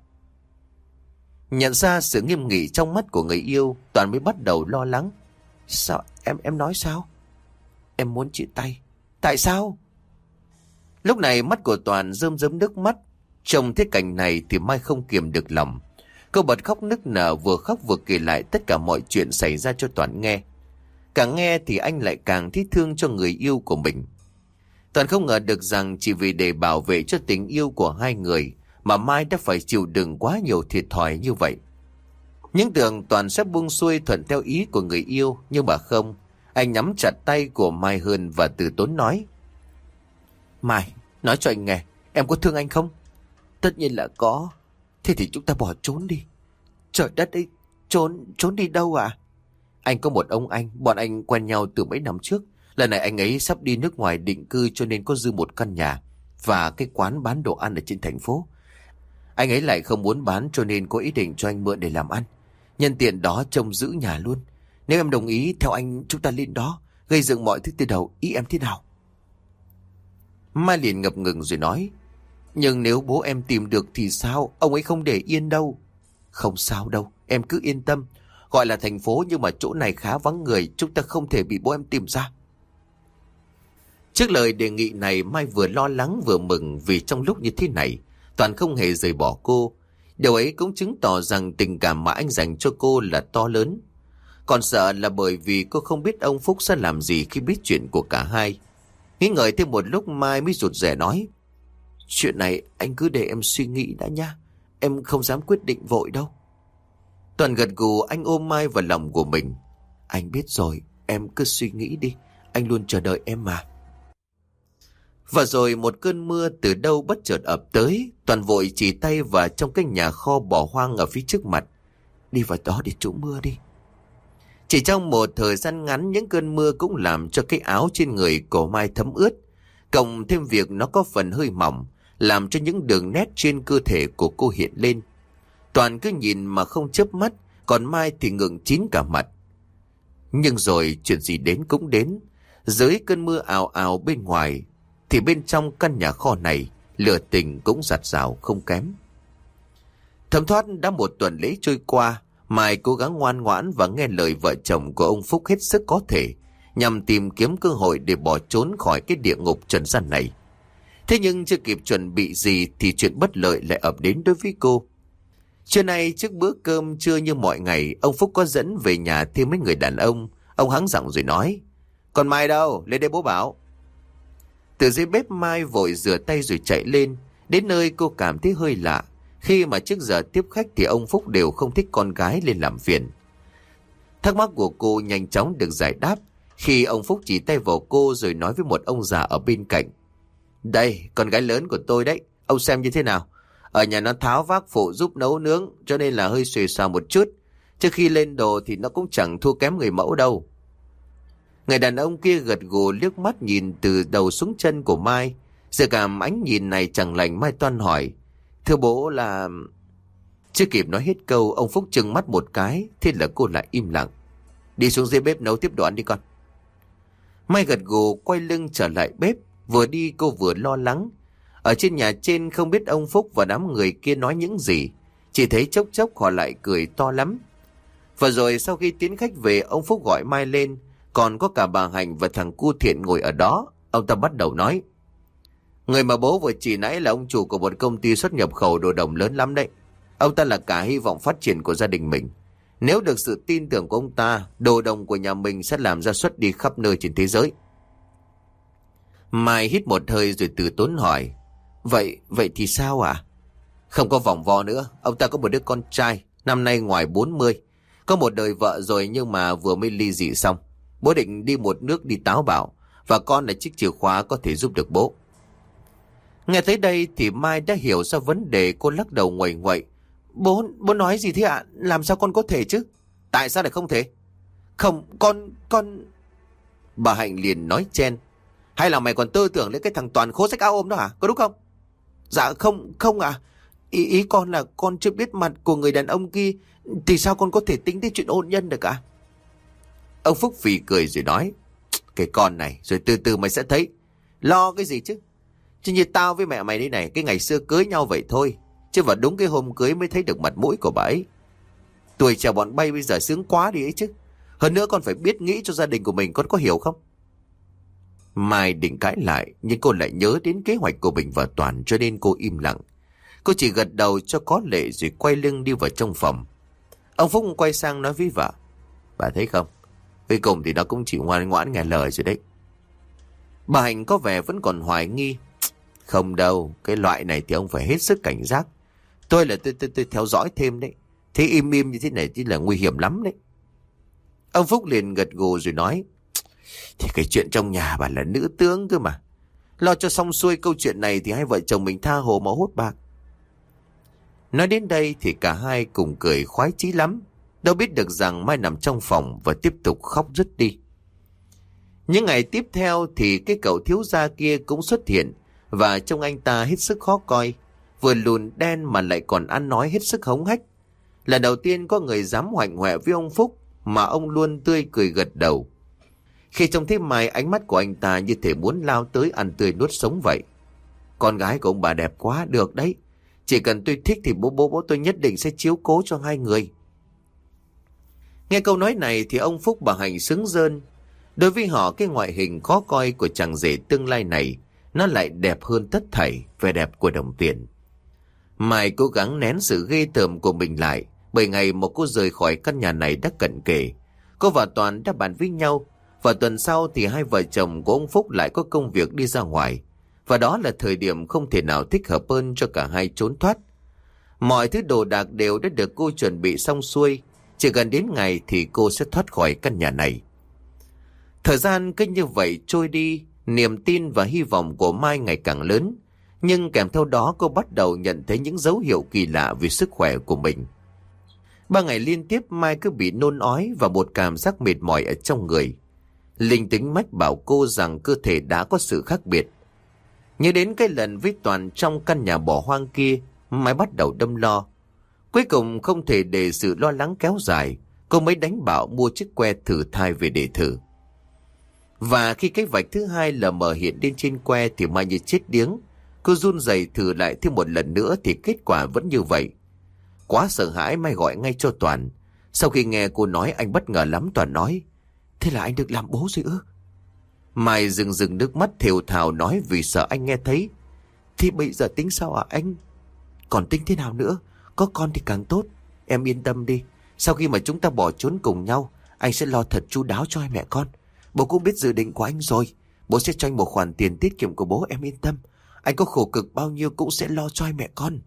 Nhận ra sự nghiêm nghị trong mắt của người yêu, Toàn mới bắt đầu lo lắng. Sao? Em nói sao? Em muốn chia tay. Tại sao? Lúc này mắt của Toàn rơm rớm nước mắt. Trông thấy cảnh này thì Mai không kiềm được lòng. Cô bật khóc nức nở, vừa khóc vừa kể lại tất cả mọi chuyện xảy ra cho Toàn nghe. Càng nghe thì anh lại càng thấy thương cho người yêu của mình. Toàn không ngờ được rằng chỉ vì để bảo vệ cho tình yêu của hai người mà Mai đã phải chịu đựng quá nhiều thiệt thòi như vậy. Những tưởng Toàn sẽ buông xuôi thuận theo ý của người yêu, nhưng mà không. Anh nắm chặt tay của Mai hơn và từ tốn nói: Mai, nói cho anh nghe, em có thương anh không? Tất nhiên là có. Thế thì chúng ta bỏ trốn đi. Trời đất ơi, trốn đi đâu à? Anh có một ông anh, bọn anh quen nhau từ mấy năm trước. Lần này anh ấy sắp đi nước ngoài định cư cho nên có dư một căn nhà và cái quán bán đồ ăn ở trên thành phố. Anh ấy lại không muốn bán cho nên có ý định cho anh mượn để làm ăn. Nhân tiện đó trông giữ nhà luôn. Nếu em đồng ý theo anh, chúng ta lên đó gây dựng mọi thứ từ đầu, ý em thế nào? Mai liền ngập ngừng rồi nói: Nhưng nếu bố em tìm được thì sao? Ông ấy không để yên đâu. Không sao đâu, em cứ yên tâm. Gọi là thành phố nhưng mà chỗ này khá vắng người, chúng ta không thể bị bố em tìm ra. Trước lời đề nghị này, Mai vừa lo lắng vừa mừng, vì trong lúc như thế này Toàn không hề rời bỏ cô. Điều ấy cũng chứng tỏ rằng tình cảm mà anh dành cho cô là to lớn. Còn sợ là bởi vì cô không biết ông Phúc sẽ làm gì khi biết chuyện của cả hai. Nghĩ ngợi thêm một lúc, Mai mới rụt rè nói: Chuyện này anh cứ để em suy nghĩ đã nha. Em không dám quyết định vội đâu. Toàn gật gù, anh ôm Mai vào lòng của mình. Anh biết rồi, em cứ suy nghĩ đi. Anh luôn chờ đợi em mà. Và rồi một cơn mưa từ đâu bất chợt ập tới. Toàn vội chỉ tay vào trong cái nhà kho bỏ hoang ở phía trước mặt. Đi vào đó để trú mưa đi. Chỉ trong một thời gian ngắn, những cơn mưa cũng làm cho cái áo trên người của Mai thấm ướt. Cộng thêm việc nó có phần hơi mỏng, làm cho những đường nét trên cơ thể của cô hiện lên. Toàn cứ nhìn mà không chớp mắt, còn Mai thì ngượng chín cả mặt. Nhưng rồi chuyện gì đến cũng đến. Dưới cơn mưa ào ào bên ngoài, thì bên trong căn nhà kho này, lửa tình cũng rạt rào không kém. Thấm thoát đã một tuần lễ trôi qua, Mai cố gắng ngoan ngoãn và nghe lời vợ chồng của ông Phúc hết sức có thể, nhằm tìm kiếm cơ hội để bỏ trốn khỏi cái địa ngục trần gian này. Thế nhưng chưa kịp chuẩn bị gì thì chuyện bất lợi lại ập đến đối với cô. Trưa nay trước bữa cơm trưa như mọi ngày, ông Phúc có dẫn về nhà thêm mấy người đàn ông. Ông hắng giọng rồi nói: Còn Mai đâu? Lên đây bố bảo. Từ dưới bếp Mai vội rửa tay rồi chạy lên. Đến nơi cô cảm thấy hơi lạ. Khi mà trước giờ tiếp khách thì ông Phúc đều không thích con gái lên làm phiền. Thắc mắc của cô nhanh chóng được giải đáp khi ông Phúc chỉ tay vào cô rồi nói với một ông già ở bên cạnh. Đây, con gái lớn của tôi đấy. Ông xem như thế nào? Ở nhà nó tháo vác phụ giúp nấu nướng cho nên là hơi xuề xòa một chút. Trước khi lên đồ thì nó cũng chẳng thua kém người mẫu đâu. Người đàn ông kia gật gù liếc mắt nhìn từ đầu xuống chân của Mai. Giờ cảm ánh nhìn này chẳng lành, Mai toan hỏi. Thưa bố là... Chưa kịp nói hết câu, ông Phúc trừng mắt một cái. Thế là cô lại im lặng. Đi xuống dưới bếp nấu tiếp đồ ăn đi con. Mai gật gù quay lưng trở lại bếp. Vừa đi cô vừa lo lắng. Ở trên nhà trên không biết ông Phúc và đám người kia nói những gì. Chỉ thấy chốc chốc họ lại cười to lắm. Và rồi sau khi tiến khách về, ông Phúc gọi Mai lên. Còn có cả bà Hạnh và thằng cu Thiện ngồi ở đó. Ông ta bắt đầu nói. Người mà bố vừa chỉ nãy là ông chủ của một công ty xuất nhập khẩu đồ đồng lớn lắm đấy. Ông ta là cả hy vọng phát triển của gia đình mình. Nếu được sự tin tưởng của ông ta, đồ đồng của nhà mình sẽ làm ra xuất đi khắp nơi trên thế giới. Mai hít một hơi rồi từ tốn hỏi. Vậy thì sao ạ? Không có vòng vo nữa. Ông ta có một đứa con trai, năm nay ngoài 40. Có một đời vợ rồi nhưng mà vừa mới ly dị xong. Bố định đi một nước đi táo bạo. Và con là chiếc chìa khóa có thể giúp được bố. Nghe tới đây thì Mai đã hiểu ra vấn đề. Cô lắc đầu nguậy nguậy. Bố nói gì thế ạ? Làm sao con có thể chứ? Tại sao lại không thể? Không, con... Bà Hạnh liền nói chen. Hay là mày còn tư tưởng lên cái thằng Toàn khố sách áo ôm đó hả? Có đúng không? Dạ không ạ. Ý con là con chưa biết mặt của người đàn ông kia. Thì sao con có thể tính đến chuyện hôn nhân được ạ? Ông Phúc phì cười rồi nói. Cái con này rồi từ từ mày sẽ thấy. Lo cái gì chứ? Chứ như tao với mẹ mày đây này, cái ngày xưa cưới nhau vậy thôi. Chứ vào đúng cái hôm cưới mới thấy được mặt mũi của bà ấy. Tuổi trẻ bọn bay bây giờ sướng quá đi ấy chứ. Hơn nữa con phải biết nghĩ cho gia đình của mình, con có hiểu không? Mai định cãi lại, nhưng cô lại nhớ đến kế hoạch của Bình và Toàn cho nên cô im lặng. Cô chỉ gật đầu cho có lệ rồi quay lưng đi vào trong phòng. Ông Phúc quay sang nói với vợ. Bà thấy không? Cuối cùng thì nó cũng chỉ ngoan ngoãn nghe lời rồi đấy. Bà Hạnh có vẻ vẫn còn hoài nghi. Không đâu, cái loại này thì ông phải hết sức cảnh giác. Tôi theo dõi thêm đấy. Thế im như thế này thì là nguy hiểm lắm đấy. Ông Phúc liền gật gù rồi nói. Thì cái chuyện trong nhà bà là nữ tướng cơ mà. Lo cho xong xuôi câu chuyện này thì hai vợ chồng mình tha hồ mà hốt bạc. Nói đến đây thì cả hai cùng cười khoái chí lắm. Đâu biết được rằng Mai nằm trong phòng và tiếp tục khóc rứt đi. Những ngày tiếp theo thì cái cậu thiếu gia kia cũng xuất hiện. Và trông anh ta hết sức khó coi. Vừa lùn đen mà lại còn ăn nói hết sức hống hách. Lần đầu tiên có người dám hoạnh hoẹ với ông Phúc mà ông luôn tươi cười gật đầu. Khi trông thấy Mai, ánh mắt của anh ta như thể muốn lao tới ăn tươi nuốt sống vậy. Con gái của ông bà đẹp quá, được đấy. Chỉ cần tôi thích thì bố tôi nhất định sẽ chiếu cố cho hai người. Nghe câu nói này thì ông Phúc bà Hạnh sướng rơn. Đối với họ, cái ngoại hình khó coi của chàng rể tương lai này nó lại đẹp hơn tất thảy vẻ đẹp của đồng tiền. Mai cố gắng nén sự ghê tởm của mình lại, bởi ngày một cô rời khỏi căn nhà này đã cận kề. Cô và Toàn đã bàn với nhau, và tuần sau thì hai vợ chồng của ông Phúc lại có công việc đi ra ngoài. Và đó là thời điểm không thể nào thích hợp hơn cho cả hai trốn thoát. Mọi thứ đồ đạc đều đã được cô chuẩn bị xong xuôi, chỉ gần đến ngày thì cô sẽ thoát khỏi căn nhà này. Thời gian cứ như vậy trôi đi, niềm tin và hy vọng của Mai ngày càng lớn. Nhưng kèm theo đó cô bắt đầu nhận thấy những dấu hiệu kỳ lạ về sức khỏe của mình. 3 ngày liên tiếp Mai cứ bị nôn ói và một cảm giác mệt mỏi ở trong người. Linh tính mách bảo cô rằng cơ thể đã có sự khác biệt. Nhớ đến cái lần với Toàn trong căn nhà bỏ hoang kia, Mai bắt đầu đâm lo. Cuối cùng không thể để sự lo lắng kéo dài, cô mới đánh bảo mua chiếc que thử thai về để thử. Và khi cái vạch thứ hai lờ mờ hiện lên trên que thì Mai như chết điếng. Cô run rẩy thử lại thêm một lần nữa thì kết quả vẫn như vậy. Quá sợ hãi Mai gọi ngay cho Toàn. Sau khi nghe cô nói anh bất ngờ lắm. Toàn nói: Thế là anh được làm bố rồi ư? Mai rưng nước mắt thều thào nói vì sợ anh nghe thấy. Thì bây giờ tính sao hả anh? Còn tính thế nào nữa? Có con thì càng tốt. Em yên tâm đi. Sau khi mà chúng ta bỏ trốn cùng nhau, anh sẽ lo thật chu đáo cho hai mẹ con. Bố cũng biết dự định của anh rồi. Bố sẽ cho anh một khoản tiền tiết kiệm của bố, em yên tâm. Anh có khổ cực bao nhiêu cũng sẽ lo cho hai mẹ con.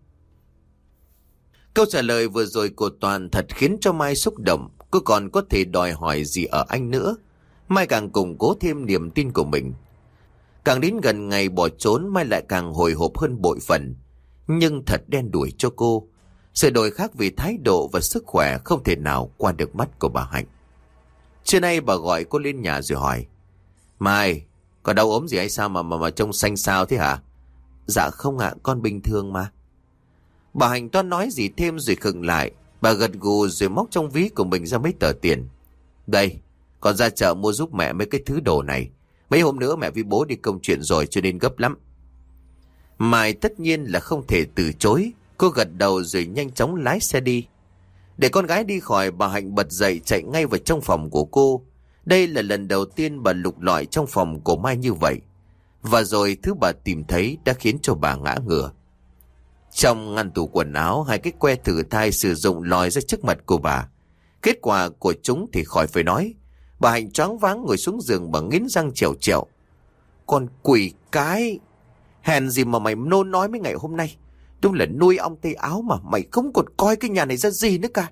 Câu trả lời vừa rồi của Toàn thật khiến cho Mai xúc động. Cô còn có thể đòi hỏi gì ở anh nữa. Mai càng củng cố thêm niềm tin của mình. Càng đến gần ngày bỏ trốn, Mai lại càng hồi hộp hơn bội phần. Nhưng thật đen đủi cho cô. Sự đổi khác vì thái độ và sức khỏe không thể nào qua được mắt của bà Hạnh. Trưa nay bà gọi cô lên nhà rồi hỏi: Mai, có đau ốm gì hay sao mà trông xanh xao thế hả? Dạ không ạ, con bình thường mà. Bà Hạnh toan nói gì thêm rồi khựng lại. Bà gật gù rồi móc trong ví của mình ra mấy tờ tiền. Đây, con ra chợ mua giúp mẹ mấy cái thứ đồ này. Mấy hôm nữa mẹ với bố đi công chuyện rồi cho nên gấp lắm. Mai tất nhiên là không thể từ chối. Cô gật đầu rồi nhanh chóng lái xe đi. Để con gái đi khỏi, bà Hạnh bật dậy chạy ngay vào trong phòng của cô. Đây là lần đầu tiên bà lục lọi trong phòng của Mai như vậy. Và rồi thứ bà tìm thấy đã khiến cho bà ngã ngửa. Trong ngăn tủ quần áo, hai cái que thử thai sử dụng lòi ra trước mặt của bà. Kết quả của chúng thì khỏi phải nói. Bà Hạnh choáng váng ngồi xuống giường và nghiến răng trèo trèo. Con quỷ cái! Hèn gì mà mày nôn nói mấy ngày hôm nay. Đúng là nuôi ong tây áo mà mày không còn coi cái nhà này ra gì nữa cả.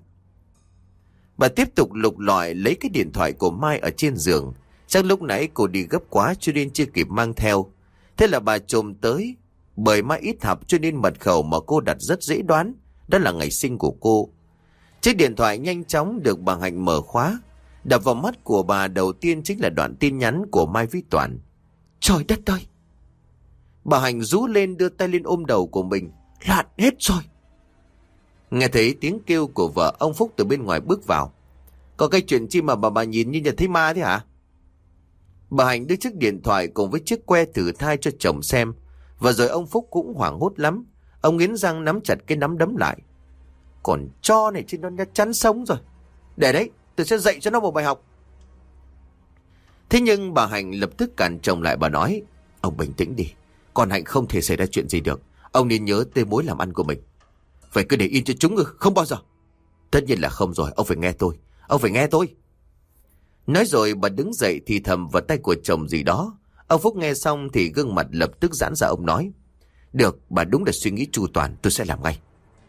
Bà tiếp tục lục lọi lấy cái điện thoại của Mai ở trên giường. Chắc lúc nãy cô đi gấp quá cho nên chưa kịp mang theo. Thế là bà trồm tới. Bởi Mai ít học cho nên mật khẩu mà cô đặt rất dễ đoán. Đó là ngày sinh của cô. Chiếc điện thoại nhanh chóng được bà Hạnh mở khóa. Đập vào mắt của bà đầu tiên chính là đoạn tin nhắn của Mai với Toàn. Trời đất ơi! Bà Hạnh rú lên đưa tay lên ôm đầu của mình. Loạn hết rồi! Nghe thấy tiếng kêu của vợ, ông Phúc từ bên ngoài bước vào. Có cái chuyện chi mà bà nhìn như nhận thấy ma thế hả? Bà Hạnh đưa chiếc điện thoại cùng với chiếc que thử thai cho chồng xem. Và rồi ông Phúc cũng hoảng hốt lắm. Ông nghiến răng nắm chặt cái nắm đấm lại. Còn cho này chứ nó chắn sống rồi. Để đấy, tôi sẽ dạy cho nó một bài học. Thế nhưng bà Hạnh lập tức cản chồng lại. Bà nói: Ông bình tĩnh đi. Con Hạnh không thể xảy ra chuyện gì được. Ông nên nhớ tới mối làm ăn của mình. Phải cứ để yên cho chúng ư? Không bao giờ. Tất nhiên là không rồi. Ông phải nghe tôi. Ông phải nghe tôi. Nói rồi bà đứng dậy thì thầm vào tay của chồng gì đó. Ông Phúc nghe xong thì gương mặt lập tức giãn ra. Ông nói: Được, bà đúng là suy nghĩ chu toàn. Tôi sẽ làm ngay.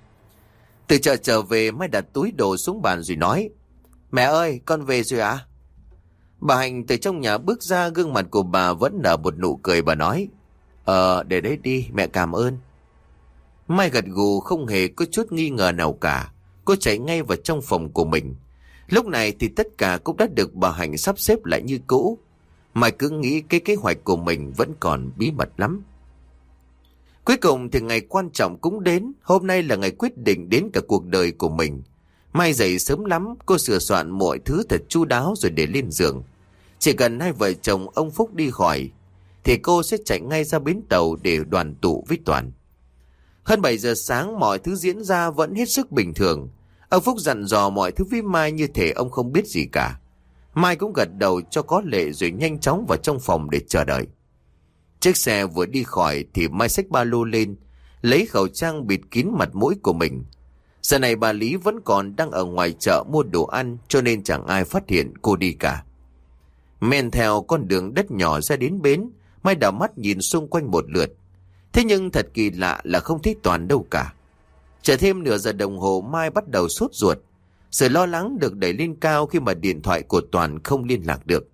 Từ chợ trở về, Mai đặt túi đồ xuống bàn rồi nói: Mẹ ơi, con về rồi ạ. Bà Hạnh từ trong nhà bước ra, gương mặt của bà vẫn nở một nụ cười. Bà nói: Để đấy đi, mẹ cảm ơn. Mai gật gù không hề có chút nghi ngờ nào cả. Cô chạy ngay vào trong phòng của mình. Lúc này thì tất cả cũng đã được bà Hạnh sắp xếp lại như cũ. Mai cứ nghĩ cái kế hoạch của mình vẫn còn bí mật lắm. Cuối cùng thì ngày quan trọng cũng đến. Hôm nay là ngày quyết định đến cả cuộc đời của mình. Mai dậy sớm lắm, cô sửa soạn mọi thứ thật chu đáo rồi để lên giường. Chỉ cần hai vợ chồng ông Phúc đi khỏi thì cô sẽ chạy ngay ra bến tàu để đoàn tụ với Toàn. Hơn 7 giờ sáng, mọi thứ diễn ra vẫn hết sức bình thường. Ông Phúc dặn dò mọi thứ với Mai như thể ông không biết gì cả. Mai cũng gật đầu cho có lệ rồi nhanh chóng vào trong phòng để chờ đợi. Chiếc xe vừa đi khỏi thì Mai xách ba lô lên, lấy khẩu trang bịt kín mặt mũi của mình. Giờ này bà Lý vẫn còn đang ở ngoài chợ mua đồ ăn cho nên chẳng ai phát hiện cô đi cả. Men theo con đường đất nhỏ ra đến bến, Mai đảo mắt nhìn xung quanh một lượt. Thế nhưng thật kỳ lạ là không thấy Toàn đâu cả. Chờ thêm nửa giờ đồng hồ, Mai bắt đầu sốt ruột. Sự lo lắng được đẩy lên cao khi mà điện thoại của Toàn không liên lạc được.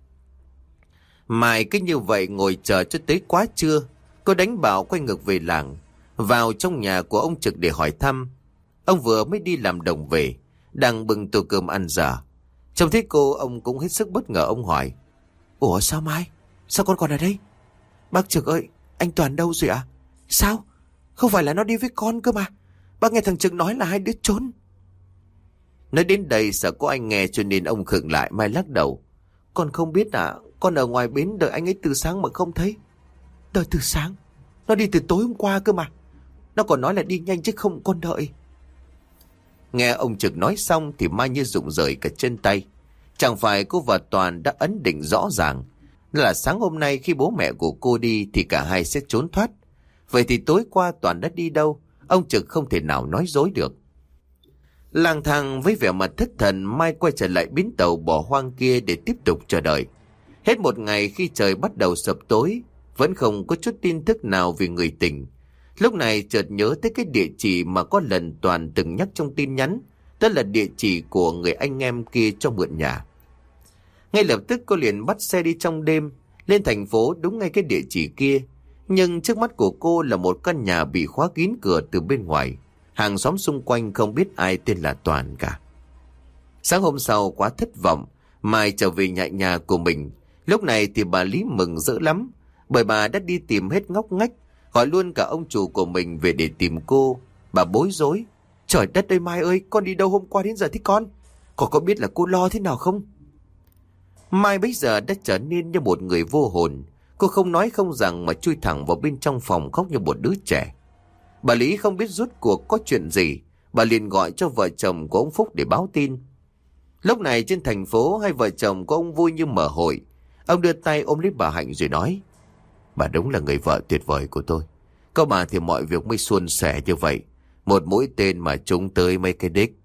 Mai cứ như vậy ngồi chờ cho tới quá trưa. Cô đánh bảo quay ngược về làng, vào trong nhà của ông Trực để hỏi thăm. Ông vừa mới đi làm đồng về, đang bưng tô cơm ăn dở. Trông thấy cô, ông cũng hết sức bất ngờ. Ông hỏi: Ủa sao Mai? Sao con còn ở đây? Bác Trực ơi, anh Toàn đâu rồi ạ? Sao? Không phải là nó đi với con cơ mà. Bác nghe thằng Trực nói là hai đứa trốn. Nói đến đây sợ có anh nghe cho nên ông khựng lại. Mai lắc đầu: Con không biết ạ. Con ở ngoài bến đợi anh ấy từ sáng mà không thấy. Đợi từ sáng? Nó đi từ tối hôm qua cơ mà. Nó còn nói là đi nhanh chứ không con đợi. Nghe ông Trực nói xong thì Mai như rụng rời cả chân tay. Chẳng phải cô và Toàn đã ấn định rõ ràng là sáng hôm nay khi bố mẹ của cô đi thì cả hai sẽ trốn thoát. Vậy thì tối qua Toàn đã đi đâu? Ông Trực không thể nào nói dối được. Lang thang với vẻ mặt thất thần, Mai quay trở lại bến tàu bỏ hoang kia để tiếp tục chờ đợi. Hết một ngày khi trời bắt đầu sập tối, vẫn không có chút tin tức nào về người tình. Lúc này chợt nhớ tới cái địa chỉ mà có lần Toàn từng nhắc trong tin nhắn, đó là địa chỉ của người anh em kia cho mượn nhà. Ngay lập tức cô liền bắt xe đi trong đêm, lên thành phố đúng ngay cái địa chỉ kia. Nhưng trước mắt của cô là một căn nhà bị khóa kín cửa từ bên ngoài. Hàng xóm xung quanh không biết ai tên là Toàn cả. Sáng hôm sau quá thất vọng, Mai trở về nhà của mình. Lúc này thì bà Lý mừng rỡ lắm, bởi bà đã đi tìm hết ngóc ngách, gọi luôn cả ông chủ của mình về để tìm cô. Bà bối rối. Trời đất ơi Mai ơi, con đi đâu hôm qua đến giờ thế con? Con có biết là cô lo thế nào không? Mai bây giờ đã trở nên như một người vô hồn. Cô không nói không rằng mà chui thẳng vào bên trong phòng khóc như một đứa trẻ. Bà Lý không biết rốt cuộc có chuyện gì. Bà liền gọi cho vợ chồng của ông Phúc để báo tin. Lúc này trên thành phố, hai vợ chồng của ông vui như mở hội. Ông đưa tay ôm lấy bà Hạnh rồi nói: Bà đúng là người vợ tuyệt vời của tôi. Có bà thì mọi việc mới suôn sẻ như vậy. Một mũi tên mà trúng tới mấy cái đích.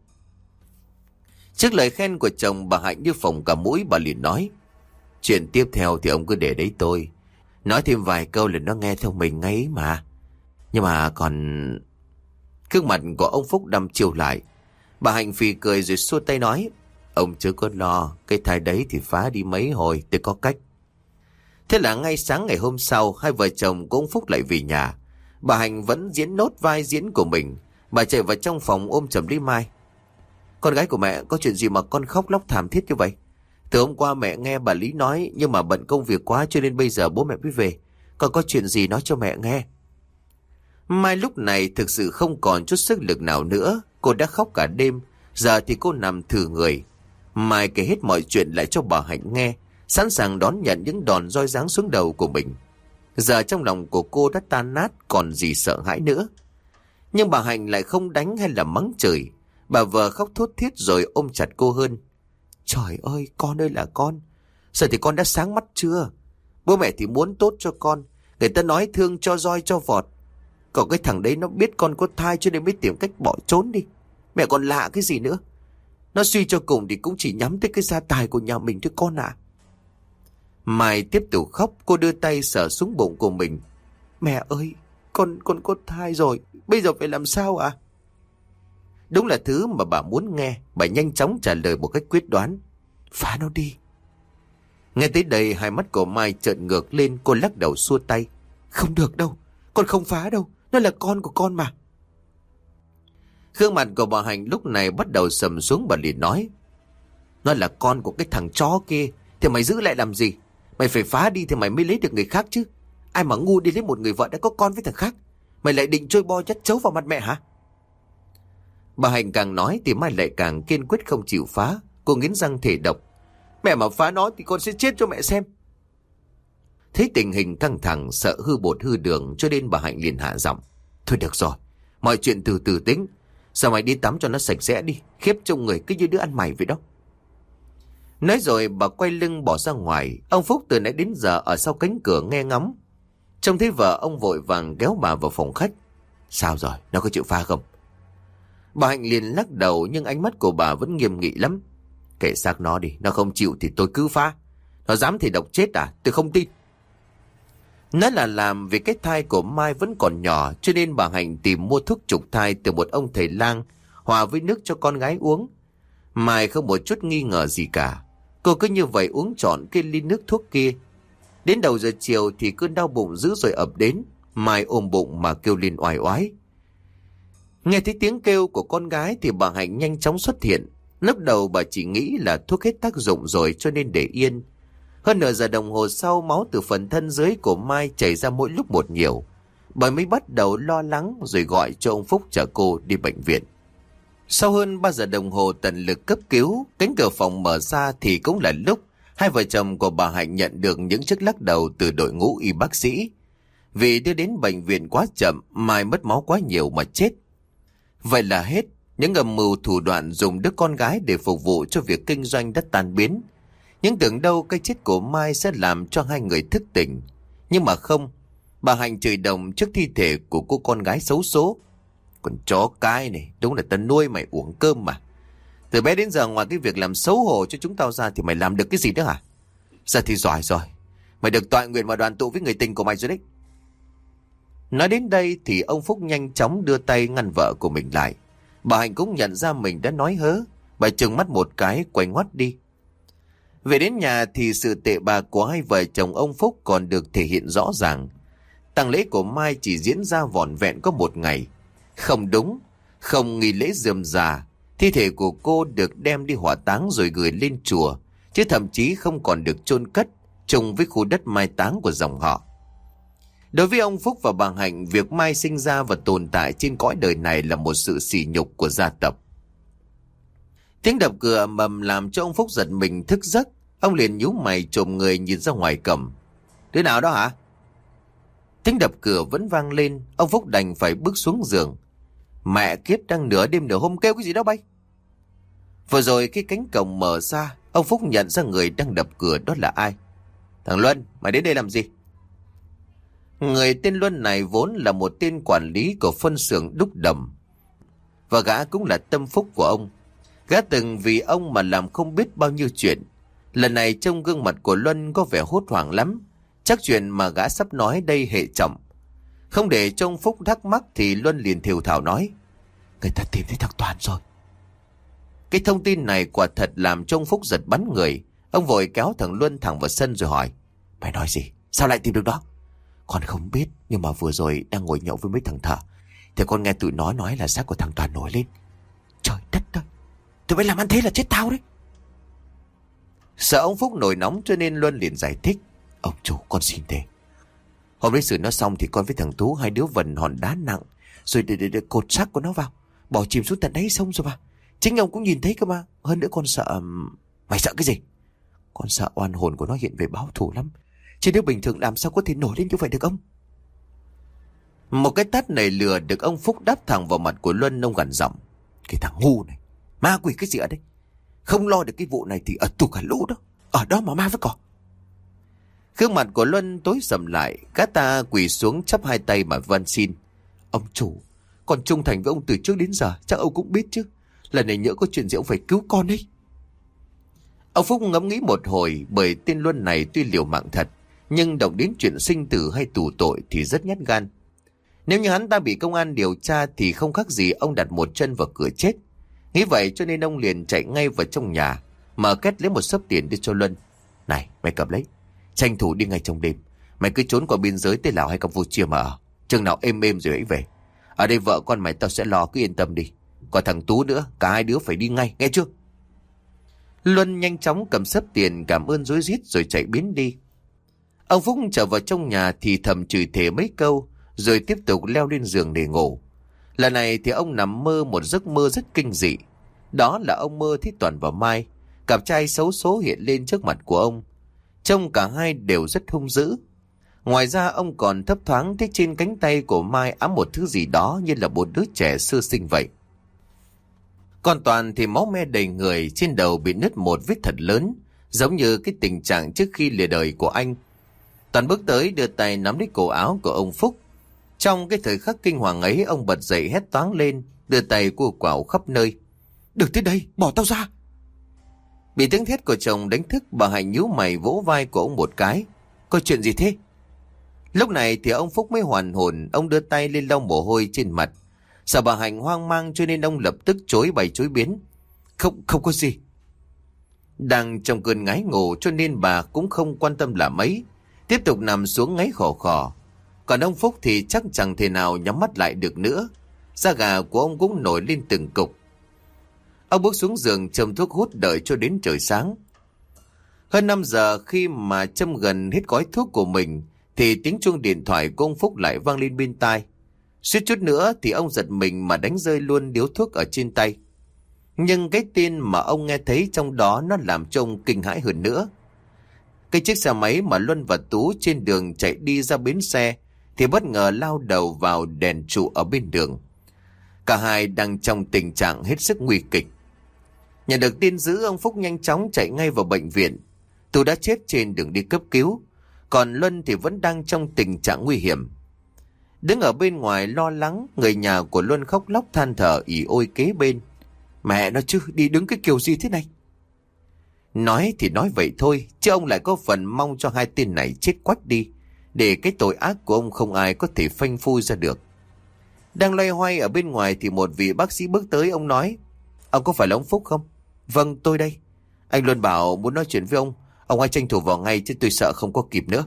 Trước lời khen của chồng, bà Hạnh như phồng cả mũi. Bà liền nói: Chuyện tiếp theo thì ông cứ để đấy tôi. Nói thêm vài câu là nó nghe theo mình ngay mà. Nhưng mà còn... Gương mặt của ông Phúc đăm chiêu lại. Bà Hạnh phì cười rồi xua tay nói: Ông chưa có lo, cái thai đấy thì phá đi mấy hồi, tôi có cách. Thế là ngay sáng ngày hôm sau, hai vợ chồng của ông Phúc lại về nhà. Bà Hạnh vẫn diễn nốt vai diễn của mình. Bà chạy vào trong phòng ôm chầm lấy Mai. Con gái của mẹ, có chuyện gì mà con khóc lóc thảm thiết như vậy? Từ hôm qua mẹ nghe bà Lý nói, nhưng mà bận công việc quá cho nên bây giờ bố mẹ mới về. Con có chuyện gì nói cho mẹ nghe. Mai lúc này thực sự không còn chút sức lực nào nữa. Cô đã khóc cả đêm, giờ thì cô nằm thừ người. Mai kể hết mọi chuyện lại cho bà Hạnh nghe, sẵn sàng đón nhận những đòn roi giáng xuống đầu của mình. Giờ trong lòng của cô đã tan nát, còn gì sợ hãi nữa. Nhưng bà Hạnh lại không đánh hay là mắng chửi. Bà vợ khóc thút thít rồi ôm chặt cô hơn. Trời ơi, con ơi là con. Giờ thì con đã sáng mắt chưa? Bố mẹ thì muốn tốt cho con. Người ta nói thương cho roi cho vọt. Còn cái thằng đấy nó biết con có thai cho nên mới tìm cách bỏ trốn đi. Mẹ còn lạ cái gì nữa? Nó suy cho cùng thì cũng chỉ nhắm tới cái gia tài của nhà mình thôi con ạ. Mai tiếp tục khóc. Cô đưa tay sờ xuống bụng của mình. Mẹ ơi, con có thai rồi. Bây giờ phải làm sao ạ? Đúng là thứ mà bà muốn nghe. Bà nhanh chóng trả lời một cách quyết đoán. Phá nó đi. Nghe tới đây, hai mắt của Mai trợn ngược lên. Cô lắc đầu xua tay. Không được đâu, con không phá đâu. Nó là con của con mà. Gương mặt của bà Hạnh lúc này bắt đầu sầm xuống. Bà liền nói: Nó là con của cái thằng chó kia thì mày giữ lại làm gì? Mày phải phá đi thì mày mới lấy được người khác chứ. Ai mà ngu đi lấy một người vợ đã có con với thằng khác. Mày lại định trôi bo chất chấu vào mặt mẹ hả? Bà Hạnh càng nói thì Mai lại càng kiên quyết không chịu phá. Cô nghiến răng thề độc: Mẹ mà phá nó thì con sẽ chết cho mẹ xem. Thấy tình hình căng thẳng, sợ hư bột hư đường, cho nên bà Hạnh liền hạ giọng: Thôi được rồi, mọi chuyện từ từ tính. Sao mày đi tắm cho nó sạch sẽ đi. Khiếp trông người cứ như đứa ăn mày vậy đó. Nói rồi bà quay lưng bỏ ra ngoài. Ông Phúc từ nãy đến giờ ở sau cánh cửa nghe ngóng. Trông thấy vợ, ông vội vàng kéo bà vào phòng khách. Sao rồi, nó có chịu phá không? Bà Hạnh liền lắc đầu, nhưng ánh mắt của bà vẫn nghiêm nghị lắm. Kệ xác nó đi, nó không chịu thì tôi cứ phá. Nó dám thì độc chết à? Tôi không tin. Nói là làm vì cái thai của Mai vẫn còn nhỏ, cho nên bà Hạnh tìm mua thuốc trục thai từ một ông thầy lang, hòa với nước cho con gái uống. Mai không một chút nghi ngờ gì cả. Cô cứ như vậy uống trọn cái ly nước thuốc kia. Đến đầu giờ chiều thì cơn đau bụng dữ dội ập đến. Mai ôm bụng mà kêu lên oai oái. Nghe thấy tiếng kêu của con gái thì bà Hạnh nhanh chóng xuất hiện. Lúc đầu bà chỉ nghĩ là thuốc hết tác dụng rồi cho nên để yên. Hơn nửa giờ đồng hồ sau, máu từ phần thân dưới của Mai chảy ra mỗi lúc một nhiều. Bà mới bắt đầu lo lắng rồi gọi cho ông Phúc chở cô đi bệnh viện. Sau hơn 3 giờ đồng hồ tận lực cấp cứu, cánh cửa phòng mở ra thì cũng là lúc hai vợ chồng của bà Hạnh nhận được những chiếc lắc đầu từ đội ngũ y bác sĩ. Vì đưa đến bệnh viện quá chậm, Mai mất máu quá nhiều mà chết. Vậy là hết. Những âm mưu thủ đoạn dùng đứa con gái để phục vụ cho việc kinh doanh đã tan biến. Nhưng tưởng đâu cái chết của Mai sẽ làm cho hai người thức tỉnh. Nhưng mà không. Bà Hạnh chửi đồng trước thi thể của cô con gái xấu số. Còn chó cái này, đúng là ta nuôi mày uống cơm mà. Từ bé đến giờ ngoài cái việc làm xấu hổ cho chúng tao ra thì mày làm được cái gì nữa hả? Giờ thì giỏi rồi. Mày được tọa nguyện và đoàn tụ với người tình của mày rồi đấy. Nói đến đây thì ông Phúc nhanh chóng đưa tay ngăn vợ của mình lại. Bà Hạnh cũng nhận ra mình đã nói hớ. Bà trừng mắt một cái quay ngoắt đi. Về đến nhà thì sự tệ bạc của hai vợ chồng ông Phúc còn được thể hiện rõ ràng. Tang lễ của Mai chỉ diễn ra vỏn vẹn có một ngày. Không đúng, không nghi lễ rườm rà. Thi thể của cô được đem đi hỏa táng rồi gửi lên chùa, chứ thậm chí không còn được chôn cất chung với khu đất mai táng của dòng họ. Đối với ông Phúc và bà Hạnh, việc Mai sinh ra và tồn tại trên cõi đời này là một sự sỉ nhục của gia tộc. Tiếng đập cửa ầm ầm làm cho ông Phúc giật mình thức giấc. Ông liền nhíu mày trồm người nhìn ra ngoài cổng. Đứa nào đó hả? Tiếng đập cửa vẫn vang lên. Ông Phúc đành phải bước xuống giường. Mẹ kiếp, đang nửa đêm nửa hôm kêu cái gì đó bay. Vừa rồi cái cánh cổng mở ra, ông Phúc nhận ra người đang đập cửa đó là ai. Thằng Luân, mày đến đây làm gì? Người tên Luân này vốn là một tên quản lý của phân xưởng đúc đầm, và gã cũng là tâm phúc của ông. Gã từng vì ông mà làm không biết bao nhiêu chuyện. Lần này trông gương mặt của Luân có vẻ hốt hoảng lắm. Chắc chuyện mà gã sắp nói đây hệ trọng. Không để cho ông Phúc thắc mắc thì Luân liền thều thào nói. Người ta tìm thấy thằng Toàn rồi. Cái thông tin này quả thật làm cho ông Phúc giật bắn người. Ông vội kéo thằng Luân thẳng vào sân rồi hỏi. Mày nói gì? Sao lại tìm được đó? Con không biết, nhưng mà vừa rồi đang ngồi nhậu với mấy thằng thợ thì con nghe tụi nó nói là xác của thằng Toàn nổi lên. Trời đất ơi, tụi bay làm ăn thế là chết tao đấy. Sợ ông Phúc nổi nóng cho nên Luân liền giải thích. Ông chủ, con xin thế. Hôm nay xử nó xong thì con với thằng Tú hai đứa vần hòn đá nặng rồi để cột xác của nó vào, bỏ chìm xuống tận đáy sông rồi mà. Chính ông cũng nhìn thấy cơ mà. Hơn nữa con sợ. Mày sợ cái gì? Con sợ oan hồn của nó hiện về báo thù lắm. Chứ nếu bình thường làm sao có thể nổi lên như vậy được ông? Một cái tát này lừa được ông Phúc đáp thẳng vào mặt của Luân. Ông gằn giọng. Cái thằng ngu này, ma quỷ cái gì ở đây? Không lo được cái vụ này thì ở tù cả lũ đó. Ở đó mà ma với cỏ. Gương mặt của Luân tối sầm lại. Gã ta quỳ xuống chắp hai tay mà van xin. Ông chủ, con trung thành với ông từ trước đến giờ, chắc ông cũng biết chứ. Lần này nhỡ có chuyện gì ông phải cứu con ấy. Ông Phúc ngẫm nghĩ một hồi, bởi tên Luân này tuy liều mạng thật, nhưng động đến chuyện sinh tử hay tù tội thì rất nhát gan. Nếu như hắn ta bị công an điều tra thì không khác gì ông đặt một chân vào cửa chết. Nghĩ vậy cho nên ông liền chạy ngay vào trong nhà, mở két lấy một xấp tiền đưa cho Luân. Này, mày cầm lấy, tranh thủ đi ngay trong đêm. Mày cứ trốn qua biên giới tới Lào hay Campuchia mà ở. Chừng nào êm êm rồi hãy về. Ở đây vợ con mày tao sẽ lo, cứ yên tâm đi. Còn thằng Tú nữa, cả hai đứa phải đi ngay, nghe chưa? Luân nhanh chóng cầm xấp tiền cảm ơn rối rít rồi chạy biến đi. Ông Phúc trở vào trong nhà thì thầm chửi thề mấy câu rồi tiếp tục leo lên giường để ngủ. Lần này thì ông nằm mơ một giấc mơ rất kinh dị. Đó là ông mơ thấy Toàn và Mai, cặp trai xấu số hiện lên trước mặt của ông. Trông cả hai đều rất hung dữ. Ngoài ra ông còn thấp thoáng thấy trên cánh tay của Mai ám một thứ gì đó như là một đứa trẻ sơ sinh vậy. Còn Toàn thì máu me đầy người, trên đầu bị nứt một vết thật lớn, giống như cái tình trạng trước khi lìa đời của anh. Toàn bước tới đưa tay nắm lấy cổ áo của ông Phúc. Trong cái thời khắc kinh hoàng ấy, ông bật dậy hét toáng lên, đưa tay cua quảo khắp nơi. Đừng tới đây, bỏ tao ra. Bị tiếng thét của chồng đánh thức, bà Hạnh nhíu mày vỗ vai của ông một cái. Có chuyện gì thế? Lúc này thì ông Phúc mới hoàn hồn, ông đưa tay lên lau mồ hôi trên mặt. Sợ bà Hạnh hoang mang cho nên ông lập tức chối bày chối biến. Không có gì. Đang trong cơn ngái ngủ cho nên bà cũng không quan tâm là mấy, tiếp tục nằm xuống ngáy khò khò. Còn ông Phúc thì chắc chẳng thể nào nhắm mắt lại được nữa. Da gà của ông cũng nổi lên từng cục. Ông bước xuống giường châm thuốc hút đợi cho đến trời sáng. Hơn 5 giờ khi mà châm gần hết gói thuốc của mình thì tiếng chuông điện thoại của ông Phúc lại vang lên bên tai. Suýt chút nữa thì ông giật mình mà đánh rơi luôn điếu thuốc ở trên tay. Nhưng cái tin mà ông nghe thấy trong đó nó làm cho ông kinh hãi hơn nữa. Cái chiếc xe máy mà Luân và Tú trên đường chạy đi ra bến xe thì bất ngờ lao đầu vào đèn trụ ở bên đường. Cả hai đang trong tình trạng hết sức nguy kịch. Nhận được tin dữ, ông Phúc nhanh chóng chạy ngay vào bệnh viện. Tú đã chết trên đường đi cấp cứu, còn Luân thì vẫn đang trong tình trạng nguy hiểm. Đứng ở bên ngoài lo lắng, người nhà của Luân khóc lóc than thở ỉ ôi kế bên. Mẹ nó chứ, đi đứng cái kiểu gì thế này? Nói thì nói vậy thôi, chứ ông lại có phần mong cho hai tên này chết quách đi, để cái tội ác của ông không ai có thể phanh phui ra được. Đang loay hoay ở bên ngoài thì một vị bác sĩ bước tới. Ông nói: Ông có phải là ông Phúc không? Vâng, tôi đây. Anh Luân bảo muốn nói chuyện với ông hãy tranh thủ vào ngay, chứ tôi sợ không có kịp nữa.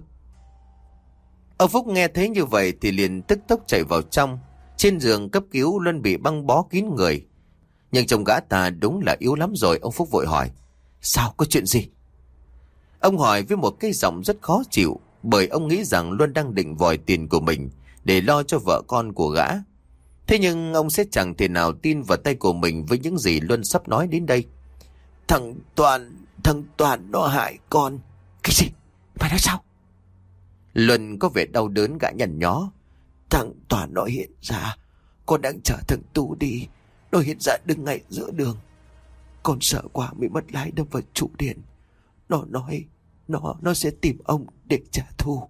Ông Phúc nghe thấy như vậy thì liền tức tốc chạy vào trong. Trên giường cấp cứu, Luân bị băng bó kín người, nhưng trông gã ta đúng là yếu lắm rồi. Ông Phúc vội hỏi: Sao, có chuyện gì? Ông hỏi với một cái giọng rất khó chịu, bởi ông nghĩ rằng Luân đang định vòi tiền của mình để lo cho vợ con của gã. Thế nhưng ông sẽ chẳng thể nào tin vào tay của mình với những gì Luân sắp nói đến đây. Thằng Toàn nó hại con. Cái gì? Mày nói sao? Luân có vẻ đau đớn, gã nhăn nhó. Thằng Toàn nó hiện ra, con đang chở thằng Tú đi. Nó hiện ra đứng ngay giữa đường. Con sợ quá mới mất lái đâm vào trụ điện. Nó nói nó sẽ tìm ông để trả thù.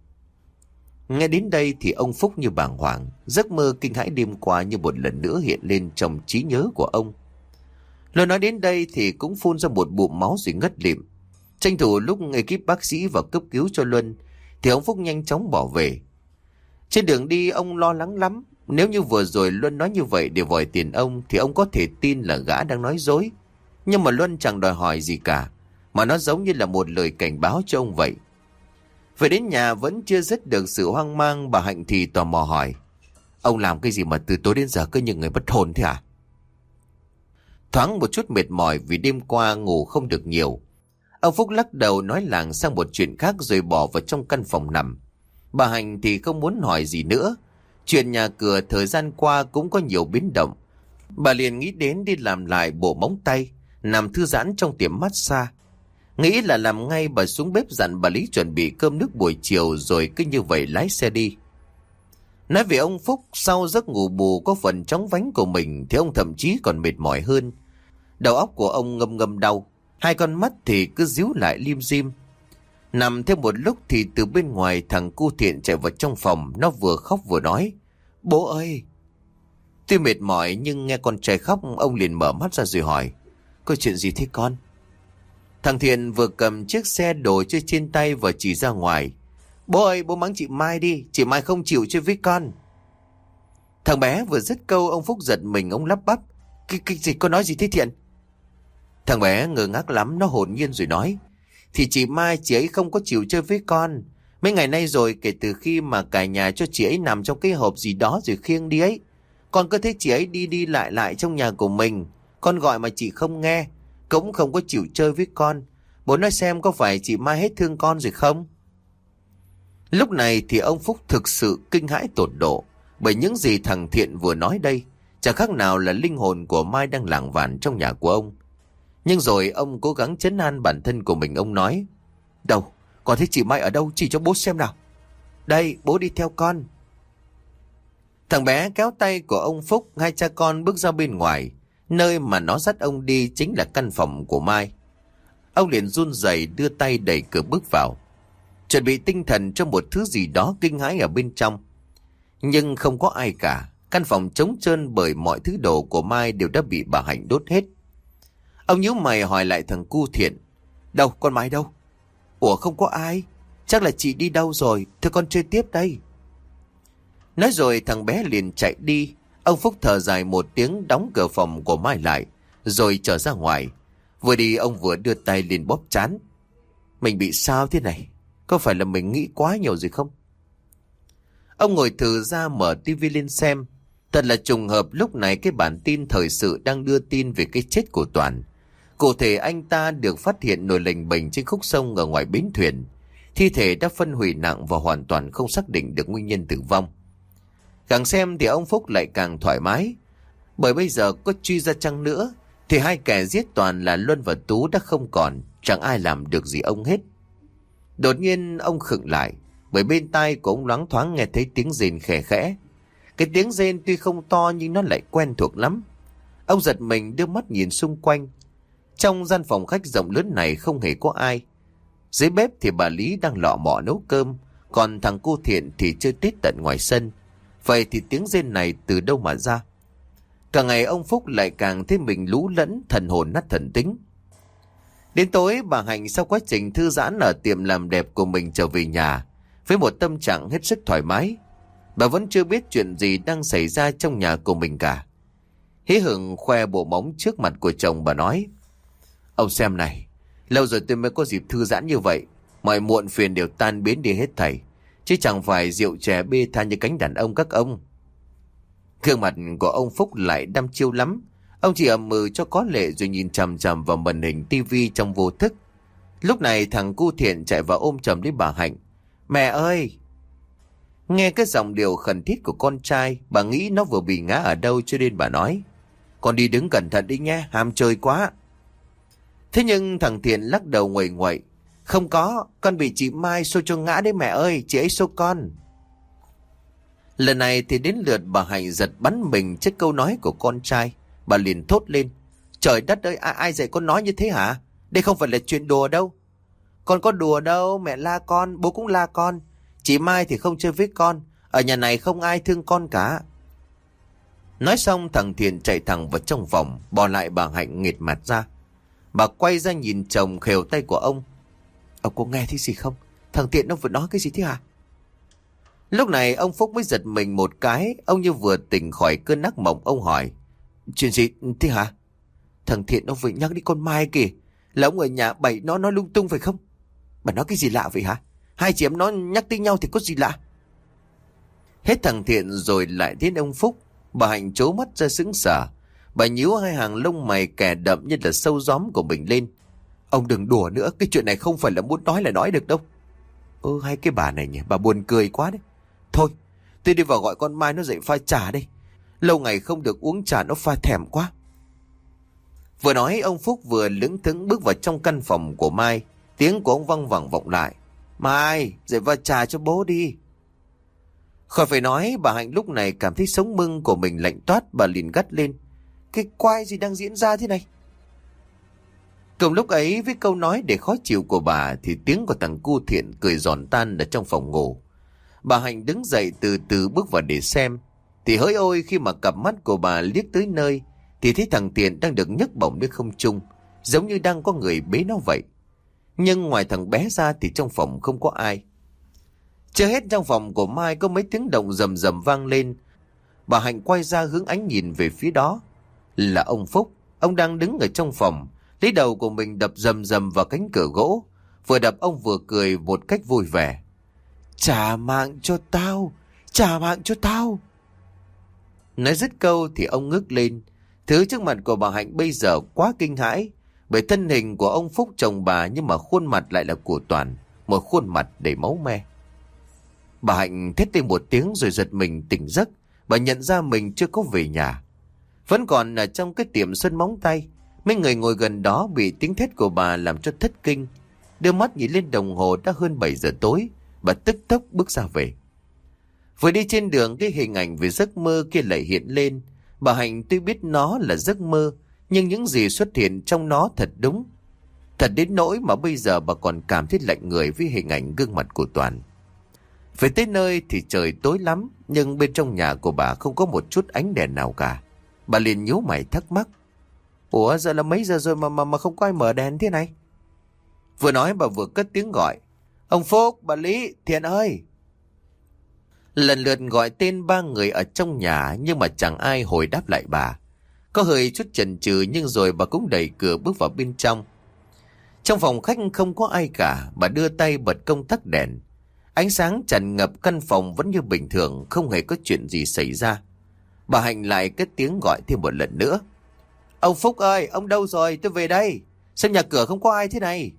Nghe đến đây thì ông Phúc như bàng hoàng. Giấc mơ kinh hãi đêm qua như một lần nữa hiện lên trong trí nhớ của ông. Luân nói đến đây thì cũng phun ra một bụng máu rồi ngất lịm. Tranh thủ lúc ekip bác sĩ vào cấp cứu cho Luân thì ông Phúc nhanh chóng bỏ về. Trên đường đi ông lo lắng lắm. Nếu như vừa rồi Luân nói như vậy để vòi tiền ông thì ông có thể tin là gã đang nói dối. Nhưng mà Luân chẳng đòi hỏi gì cả, mà nó giống như là một lời cảnh báo cho ông vậy. Về đến nhà vẫn chưa dứt được sự hoang mang, bà Hạnh thì tò mò hỏi: Ông làm cái gì mà từ tối đến giờ cứ như người bất hồn thế à? Thoáng một chút mệt mỏi vì đêm qua ngủ không được nhiều, ông Phúc lắc đầu nói làng sang một chuyện khác rồi bỏ vào trong căn phòng nằm. Bà Hạnh thì không muốn hỏi gì nữa. Chuyện nhà cửa thời gian qua cũng có nhiều biến động. Bà liền nghĩ đến đi làm lại bộ móng tay, nằm thư giãn trong tiệm massage. Nghĩ là làm ngay, bà xuống bếp dặn bà Lý chuẩn bị cơm nước buổi chiều rồi cứ như vậy lái xe đi. Nói về ông Phúc, sau giấc ngủ bù có phần chóng vánh của mình thì ông thậm chí còn mệt mỏi hơn. Đầu óc của ông ngâm ngâm đau, hai con mắt thì cứ díu lại lim dim. Nằm thêm một lúc thì từ bên ngoài thằng cu Thiện chạy vào trong phòng. Nó vừa khóc vừa nói: Bố ơi! Tuy mệt mỏi nhưng nghe con trai khóc, ông liền mở mắt ra rồi hỏi: Có chuyện gì thế con? Thằng Thiện vừa cầm chiếc xe đồ chơi trên tay và chỉ ra ngoài: Bố ơi, bố mắng chị Mai đi, chị Mai không chịu chơi với con. Thằng bé vừa dứt câu, ông Phúc giật mình, ông lắp bắp: Cái gì, con nói gì thế Thiện? Thằng bé ngơ ngác lắm, nó hồn nhiên rồi nói: Thì chị Mai, chị ấy không có chịu chơi với con. Mấy ngày nay rồi, kể từ khi mà cả nhà cho chị ấy nằm trong cái hộp gì đó rồi khiêng đi ấy, con cứ thấy chị ấy đi đi lại lại trong nhà của mình. Con gọi mà chị không nghe, cũng không có chịu chơi với con. Bố nói xem có phải chị Mai hết thương con rồi không? Lúc này thì ông Phúc thực sự kinh hãi tột độ, bởi những gì thằng Thiện vừa nói đây chẳng khác nào là linh hồn của Mai đang lảng vảng trong nhà của ông. Nhưng rồi ông cố gắng trấn an bản thân của mình. Ông nói: Đâu, con thấy chị Mai ở đâu, chỉ cho bố xem nào. Đây, bố đi theo con. Thằng bé kéo tay của ông Phúc, hai cha con bước ra bên ngoài. Nơi mà nó dắt ông đi chính là căn phòng của Mai. Ông liền run rẩy đưa tay đẩy cửa bước vào, chuẩn bị tinh thần cho một thứ gì đó kinh hãi ở bên trong. Nhưng không có ai cả. Căn phòng trống trơn bởi mọi thứ đồ của Mai đều đã bị bà Hạnh đốt hết. Ông nhíu mày hỏi lại thằng cu Thiện: Đâu, con Mai đâu? Ủa, không có ai. Chắc là chị đi đâu rồi. Thôi con chơi tiếp đây. Nói rồi thằng bé liền chạy đi. Ông Phúc thở dài một tiếng, đóng cửa phòng của Mai lại rồi trở ra ngoài. Vừa đi ông vừa đưa tay lên bóp trán. Mình bị sao thế này? Có phải là mình nghĩ quá nhiều rồi không? Ông ngồi thử ra mở tivi lên xem. Thật là trùng hợp, lúc này cái bản tin thời sự đang đưa tin về cái chết của Toàn. Cụ thể anh ta được phát hiện nổi lềnh bềnh trên khúc sông ở ngoài bến thuyền. Thi thể đã phân hủy nặng và hoàn toàn không xác định được nguyên nhân tử vong. Càng xem thì ông Phúc lại càng thoải mái, bởi bây giờ có truy ra chăng nữa thì hai kẻ giết Toàn là Luân và Tú đã không còn, chẳng ai làm được gì ông hết. Đột nhiên ông khựng lại, bởi bên tai của ông loáng thoáng nghe thấy tiếng rên khẽ khẽ. Cái tiếng rên tuy không to nhưng nó lại quen thuộc lắm. Ông giật mình đưa mắt nhìn xung quanh. Trong gian phòng khách rộng lớn này không hề có ai. Dưới bếp thì bà Lý đang lọ mọ nấu cơm, còn thằng cô Thiện thì chơi tít tận ngoài sân. Vậy thì tiếng rên này từ đâu mà ra? Càng ngày ông Phúc lại càng thấy mình lú lẫn, thần hồn nát thần tính. Đến tối, bà Hạnh sau quá trình thư giãn ở tiệm làm đẹp của mình trở về nhà với một tâm trạng hết sức thoải mái. Bà vẫn chưa biết chuyện gì đang xảy ra trong nhà của mình cả. Hí hửng khoe bộ móng trước mặt của chồng, bà nói: "Ông xem này, lâu rồi tôi mới có dịp thư giãn như vậy. Mọi muộn phiền đều tan biến đi hết thảy, chứ chẳng phải rượu chè bê tha như cánh đàn ông các ông." Gương mặt của ông Phúc lại đăm chiêu lắm. Ông chỉ ậm ừ cho có lệ rồi nhìn chằm chằm vào màn hình tivi trong vô thức. Lúc này thằng cu Thiện chạy vào ôm chầm lấy bà Hạnh. "Mẹ ơi!" Nghe cái giọng điệu khẩn thiết của con trai, bà nghĩ nó vừa bị ngã ở đâu cho nên bà nói: "Con đi đứng cẩn thận đi nhé, ham chơi quá." Thế nhưng thằng Thiện lắc đầu nguậy nguậy: "Không có, con bị chị Mai xô cho ngã đấy mẹ ơi, chị ấy xô con." Lần này thì đến lượt bà Hạnh giật bắn mình trước câu nói của con trai. Bà liền thốt lên: "Trời đất ơi, ai dạy con nói như thế hả? Đây không phải là chuyện đùa đâu." "Con có đùa đâu, mẹ la con, bố cũng la con. Chị Mai thì không chơi với con, ở nhà này không ai thương con cả." Nói xong thằng Thiện chạy thẳng vào trong phòng, bỏ lại bà Hạnh nghệt mặt ra. Bà quay ra nhìn chồng khều tay của ông: "Ông có nghe thấy gì không? Thằng Thiện nó vừa nói cái gì thế hả?" Lúc này ông Phúc mới giật mình một cái. Ông như vừa tỉnh khỏi cơn ác mộng. Ông hỏi: "Chuyện gì thế hả?" "Thằng Thiện nó vừa nhắc đến con Mai kìa. Là ông ở nhà bày nó nói lung tung phải không? Bà nói cái gì lạ vậy hả? Hai chị em nó nhắc tới nhau thì có gì lạ?" Hết thằng Thiện rồi lại đến ông Phúc. Bà Hạnh trố mắt ra sững sờ. Bà nhíu hai hàng lông mày kè đậm như là sâu gióm của mình lên. "Ông đừng đùa nữa, cái chuyện này không phải là muốn nói là nói được đâu." Hay cái bà này nhỉ, bà buồn cười quá đấy. "Thôi, tôi đi vào gọi con Mai nó dậy pha trà đây. Lâu ngày không được uống trà nó pha thèm quá." Vừa nói ông Phúc vừa lững thững bước vào trong căn phòng của Mai. Tiếng của ông văng vẳng vọng lại: "Mai, dậy pha trà cho bố đi." Khỏi phải nói, bà Hạnh lúc này cảm thấy sống mưng của mình lạnh toát. Bà liền gắt lên: "Cái quái gì đang diễn ra thế này?" Cùng lúc ấy, với câu nói để khó chịu của bà thì tiếng của thằng cu Thiện cười giòn tan ở trong phòng ngủ. Bà Hạnh đứng dậy từ từ bước vào để xem. Thì hỡi ôi, khi mà cặp mắt của bà liếc tới nơi thì thấy thằng Thiện đang được nhấc bổng lên không trung, giống như đang có người bế nó vậy. Nhưng ngoài thằng bé ra thì trong phòng không có ai. Chưa hết, trong phòng của Mai có mấy tiếng động rầm rầm vang lên. Bà Hạnh quay ra hướng ánh nhìn về phía đó. Là ông Phúc. Ông đang đứng ở trong phòng, lấy đầu của mình đập rầm rầm vào cánh cửa gỗ. Vừa đập ông vừa cười một cách vui vẻ: "Trả mạng cho tao, trả mạng cho tao." Nói dứt câu thì ông ngước lên. Thứ trước mặt của bà Hạnh bây giờ quá kinh hãi, bởi thân hình của ông Phúc chồng bà nhưng mà khuôn mặt lại là của Toàn, một khuôn mặt đầy máu me. Bà Hạnh thét lên một tiếng rồi giật mình tỉnh giấc. Bà nhận ra mình chưa có về nhà, vẫn còn ở trong cái tiệm sơn móng tay. Mấy người ngồi gần đó bị tiếng thét của bà làm cho thất kinh. Đưa mắt nhìn lên đồng hồ đã hơn 7 giờ tối. Bà tức tốc bước ra về. Vừa đi trên đường, cái hình ảnh về giấc mơ kia lại hiện lên. Bà Hạnh tuy biết nó là giấc mơ, nhưng những gì xuất hiện trong nó thật đúng. Thật đến nỗi mà bây giờ bà còn cảm thấy lạnh người với hình ảnh gương mặt của Toàn. Về tới nơi thì trời tối lắm, nhưng bên trong nhà của bà không có một chút ánh đèn nào cả. Bà liền nhíu mày thắc mắc: "Ủa, giờ là mấy giờ rồi mà không có ai mở đèn thế này?" Vừa nói bà vừa cất tiếng gọi: "Ông Phúc, bà Lý, Thiện ơi!" Lần lượt gọi tên ba người ở trong nhà, nhưng mà chẳng ai hồi đáp lại bà. Có hơi chút chần chừ, nhưng rồi bà cũng đẩy cửa bước vào bên trong. Trong phòng khách không có ai cả. Bà đưa tay bật công tắc đèn. Ánh sáng tràn ngập căn phòng vẫn như bình thường, không hề có chuyện gì xảy ra. Bà Hạnh lại cất tiếng gọi thêm một lần nữa: "Ông Phúc ơi, ông đâu rồi? Tôi về đây. Xem nhà cửa không có ai thế này."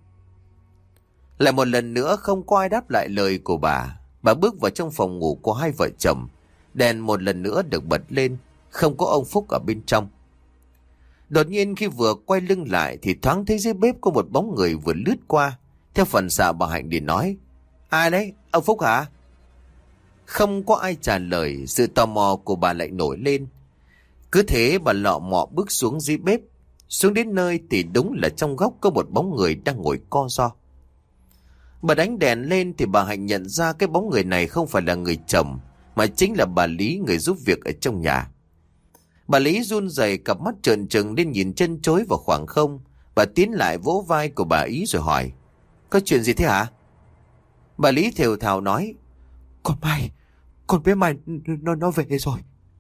Lại một lần nữa không có ai đáp lại lời của bà. Bà bước vào trong phòng ngủ của hai vợ chồng. Đèn một lần nữa được bật lên, không có ông Phúc ở bên trong. Đột nhiên khi vừa quay lưng lại thì thoáng thấy dưới bếp có một bóng người vừa lướt qua. Theo phản xạ bà Hạnh liền nói: "Ai đấy, ông Phúc hả?" Không có ai trả lời. Sự tò mò của bà lại nổi lên. Cứ thế bà lọ mọ bước xuống dưới bếp. Xuống đến nơi thì đúng là trong góc có một bóng người đang ngồi co ro. Bà đánh đèn lên thì bà Hạnh nhận ra cái bóng người này không phải là người chồng, mà chính là bà Lý, người giúp việc ở trong nhà. Bà Lý run rẩy, cặp mắt trợn trừng lên nhìn chân chối vào khoảng không. Bà tiến lại vỗ vai của bà Ý rồi hỏi: Có chuyện gì thế hả? Bà Lý thều thào nói: Con bé Mai nó về rồi.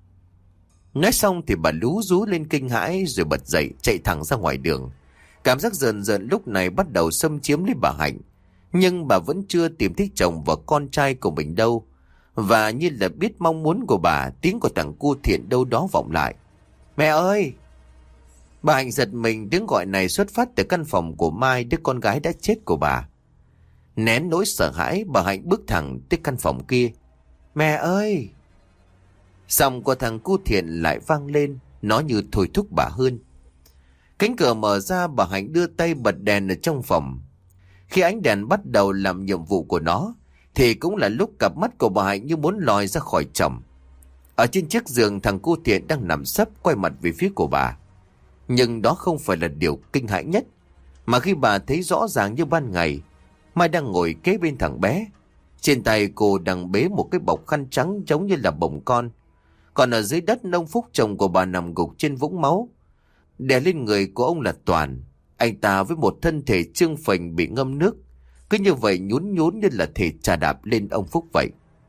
Nói xong thì bà lú rú lên kinh hãi rồi bật dậy chạy thẳng ra ngoài đường. Cảm giác rờn rợn lúc này bắt đầu xâm chiếm lấy bà Hạnh. Nhưng bà vẫn chưa tìm thấy chồng và con trai của mình đâu. Và như là biết mong muốn của bà, tiếng của thằng cu Thiện đâu đó vọng lại: Mẹ ơi! Bà Hạnh giật mình, tiếng gọi này xuất phát từ căn phòng của Mai, đứa con gái đã chết của bà. Nén nỗi sợ hãi, bà Hạnh bước thẳng tới căn phòng kia: Mẹ ơi! Giọng của thằng cu Thiện lại vang lên, nó như thôi thúc bà hơn. Cánh cửa mở ra, bà Hạnh đưa tay bật đèn ở trong phòng. Khi ánh đèn bắt đầu làm nhiệm vụ của nó, thì cũng là lúc cặp mắt của bà Hạnh như muốn lòi ra khỏi chồng. Ở trên chiếc giường, thằng cu Thiện đang nằm sấp quay mặt về phía của bà. Nhưng đó không phải là điều kinh hãi nhất, mà khi bà thấy rõ ràng như ban ngày, Mai đang ngồi kế bên thằng bé. Trên tay cô đang bế một cái bọc khăn trắng giống như là bồng con. Còn ở dưới đất, ông Phúc chồng của bà nằm gục trên vũng máu. Đè lên người của ông là Toàn. Anh ta với một thân thể trương phình bị ngâm nước, cứ như vậy nhún nhún như là thể chà đạp lên ông Phúc vậy.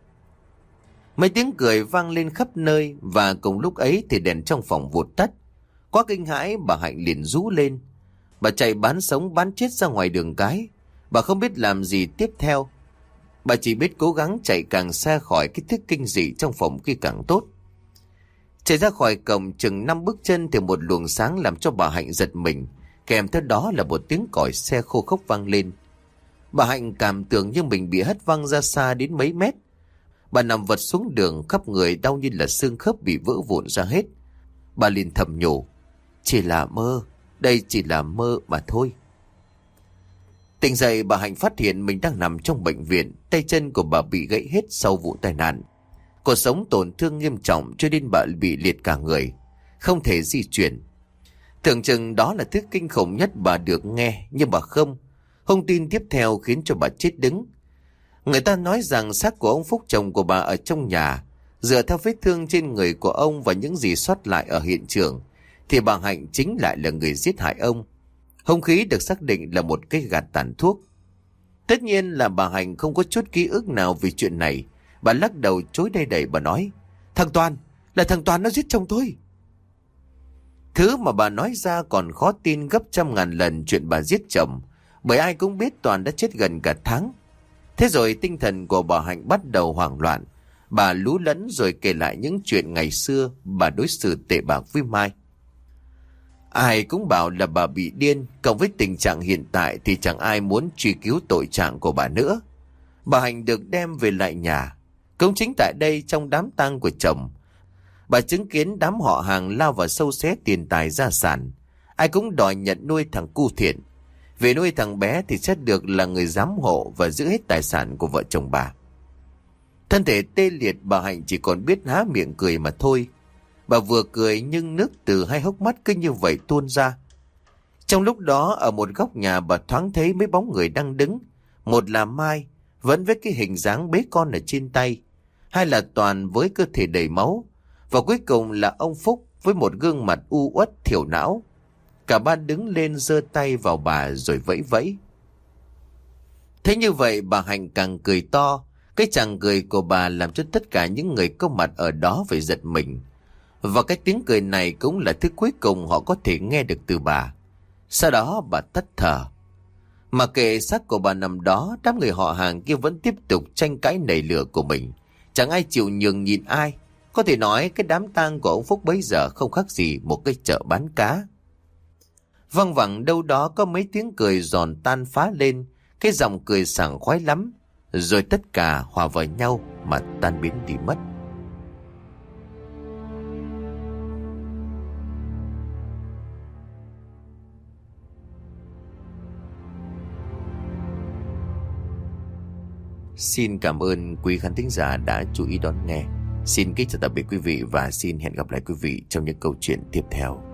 Mấy tiếng cười vang lên khắp nơi, và cùng lúc ấy thì đèn trong phòng vụt tắt. Quá kinh hãi, bà Hạnh liền rú lên. Bà chạy bán sống bán chết ra ngoài đường cái. Bà không biết làm gì tiếp theo. Bà chỉ biết cố gắng chạy càng xa khỏi cái thứ kinh dị trong phòng kia càng tốt. Chạy ra khỏi cổng chừng 5 bước chân thì một luồng sáng làm cho bà Hạnh giật mình, kèm theo đó là một tiếng còi xe khô khốc vang lên. Bà Hạnh cảm tưởng như mình bị hất văng ra xa đến mấy mét. Bà nằm vật xuống đường, khắp người đau như là xương khớp bị vỡ vụn ra hết. Bà liền thầm nhủ: Chỉ là mơ, đây chỉ là mơ mà thôi. Tỉnh dậy, bà Hạnh phát hiện mình đang nằm trong bệnh viện. Tay chân của bà bị gãy hết sau vụ tai nạn. Cuộc sống tổn thương nghiêm trọng cho đến bà bị liệt cả người, không thể di chuyển. Tưởng chừng đó là thứ kinh khủng nhất bà được nghe, nhưng bà không. Thông tin tiếp theo khiến cho bà chết đứng. Người ta nói rằng xác của ông Phúc chồng của bà ở trong nhà. Dựa theo vết thương trên người của ông và những gì sót lại ở hiện trường, thì bà Hạnh chính lại là người giết hại ông. Hung khí được xác định là một cái gạt tàn thuốc. Tất nhiên là bà Hạnh không có chút ký ức nào về chuyện này. Bà lắc đầu chối đầy đầy, bà nói: Thằng Toàn nó giết chồng tôi. Thứ mà bà nói ra còn khó tin gấp trăm ngàn lần chuyện bà giết chồng, bởi ai cũng biết Toàn đã chết gần cả tháng. Thế rồi tinh thần của bà Hạnh bắt đầu hoảng loạn. Bà lú lẫn rồi kể lại những chuyện ngày xưa bà đối xử tệ bạc với Mai. Ai cũng bảo là bà bị điên, cộng với tình trạng hiện tại thì chẳng ai muốn truy cứu tội trạng của bà nữa. Bà Hạnh được đem về lại nhà. Cũng chính tại đây, trong đám tang của chồng, bà chứng kiến đám họ hàng lao vào sâu xé tiền tài gia sản. Ai cũng đòi nhận nuôi thằng cu Thiện. Về nuôi thằng bé thì sẽ được là người giám hộ và giữ hết tài sản của vợ chồng bà. Thân thể tê liệt, bà Hạnh chỉ còn biết há miệng cười mà thôi. Bà vừa cười nhưng nước từ hai hốc mắt cứ như vậy tuôn ra. Trong lúc đó, ở một góc nhà, bà thoáng thấy mấy bóng người đang đứng. Một là Mai, vẫn với cái hình dáng bế con ở trên tay. Hai là Toàn với cơ thể đầy máu. Và cuối cùng là ông Phúc với một gương mặt u uất thiểu não. Cả ba đứng lên giơ tay vào bà rồi vẫy vẫy. Thế như vậy, bà Hạnh càng cười to. Cái chàng cười của bà làm cho tất cả những người có mặt ở đó phải giật mình. Và cái tiếng cười này cũng là thứ cuối cùng họ có thể nghe được từ bà. Sau đó bà tắt thở. Mà kệ xác của bà nằm đó, đám người họ hàng kia vẫn tiếp tục tranh cãi nảy lửa của mình. Chẳng ai chịu nhường nhịn ai. Có thể nói cái đám tang của ông Phúc bấy giờ không khác gì một cái chợ bán cá. Văng vẳng đâu đó có mấy tiếng cười giòn tan phá lên. Cái dòng cười sảng khoái lắm. Rồi tất cả hòa vào nhau mà tan biến đi mất. Xin cảm ơn quý khán thính giả đã chú ý đón nghe. Xin kính chào tạm biệt quý vị và xin hẹn gặp lại quý vị trong những câu chuyện tiếp theo.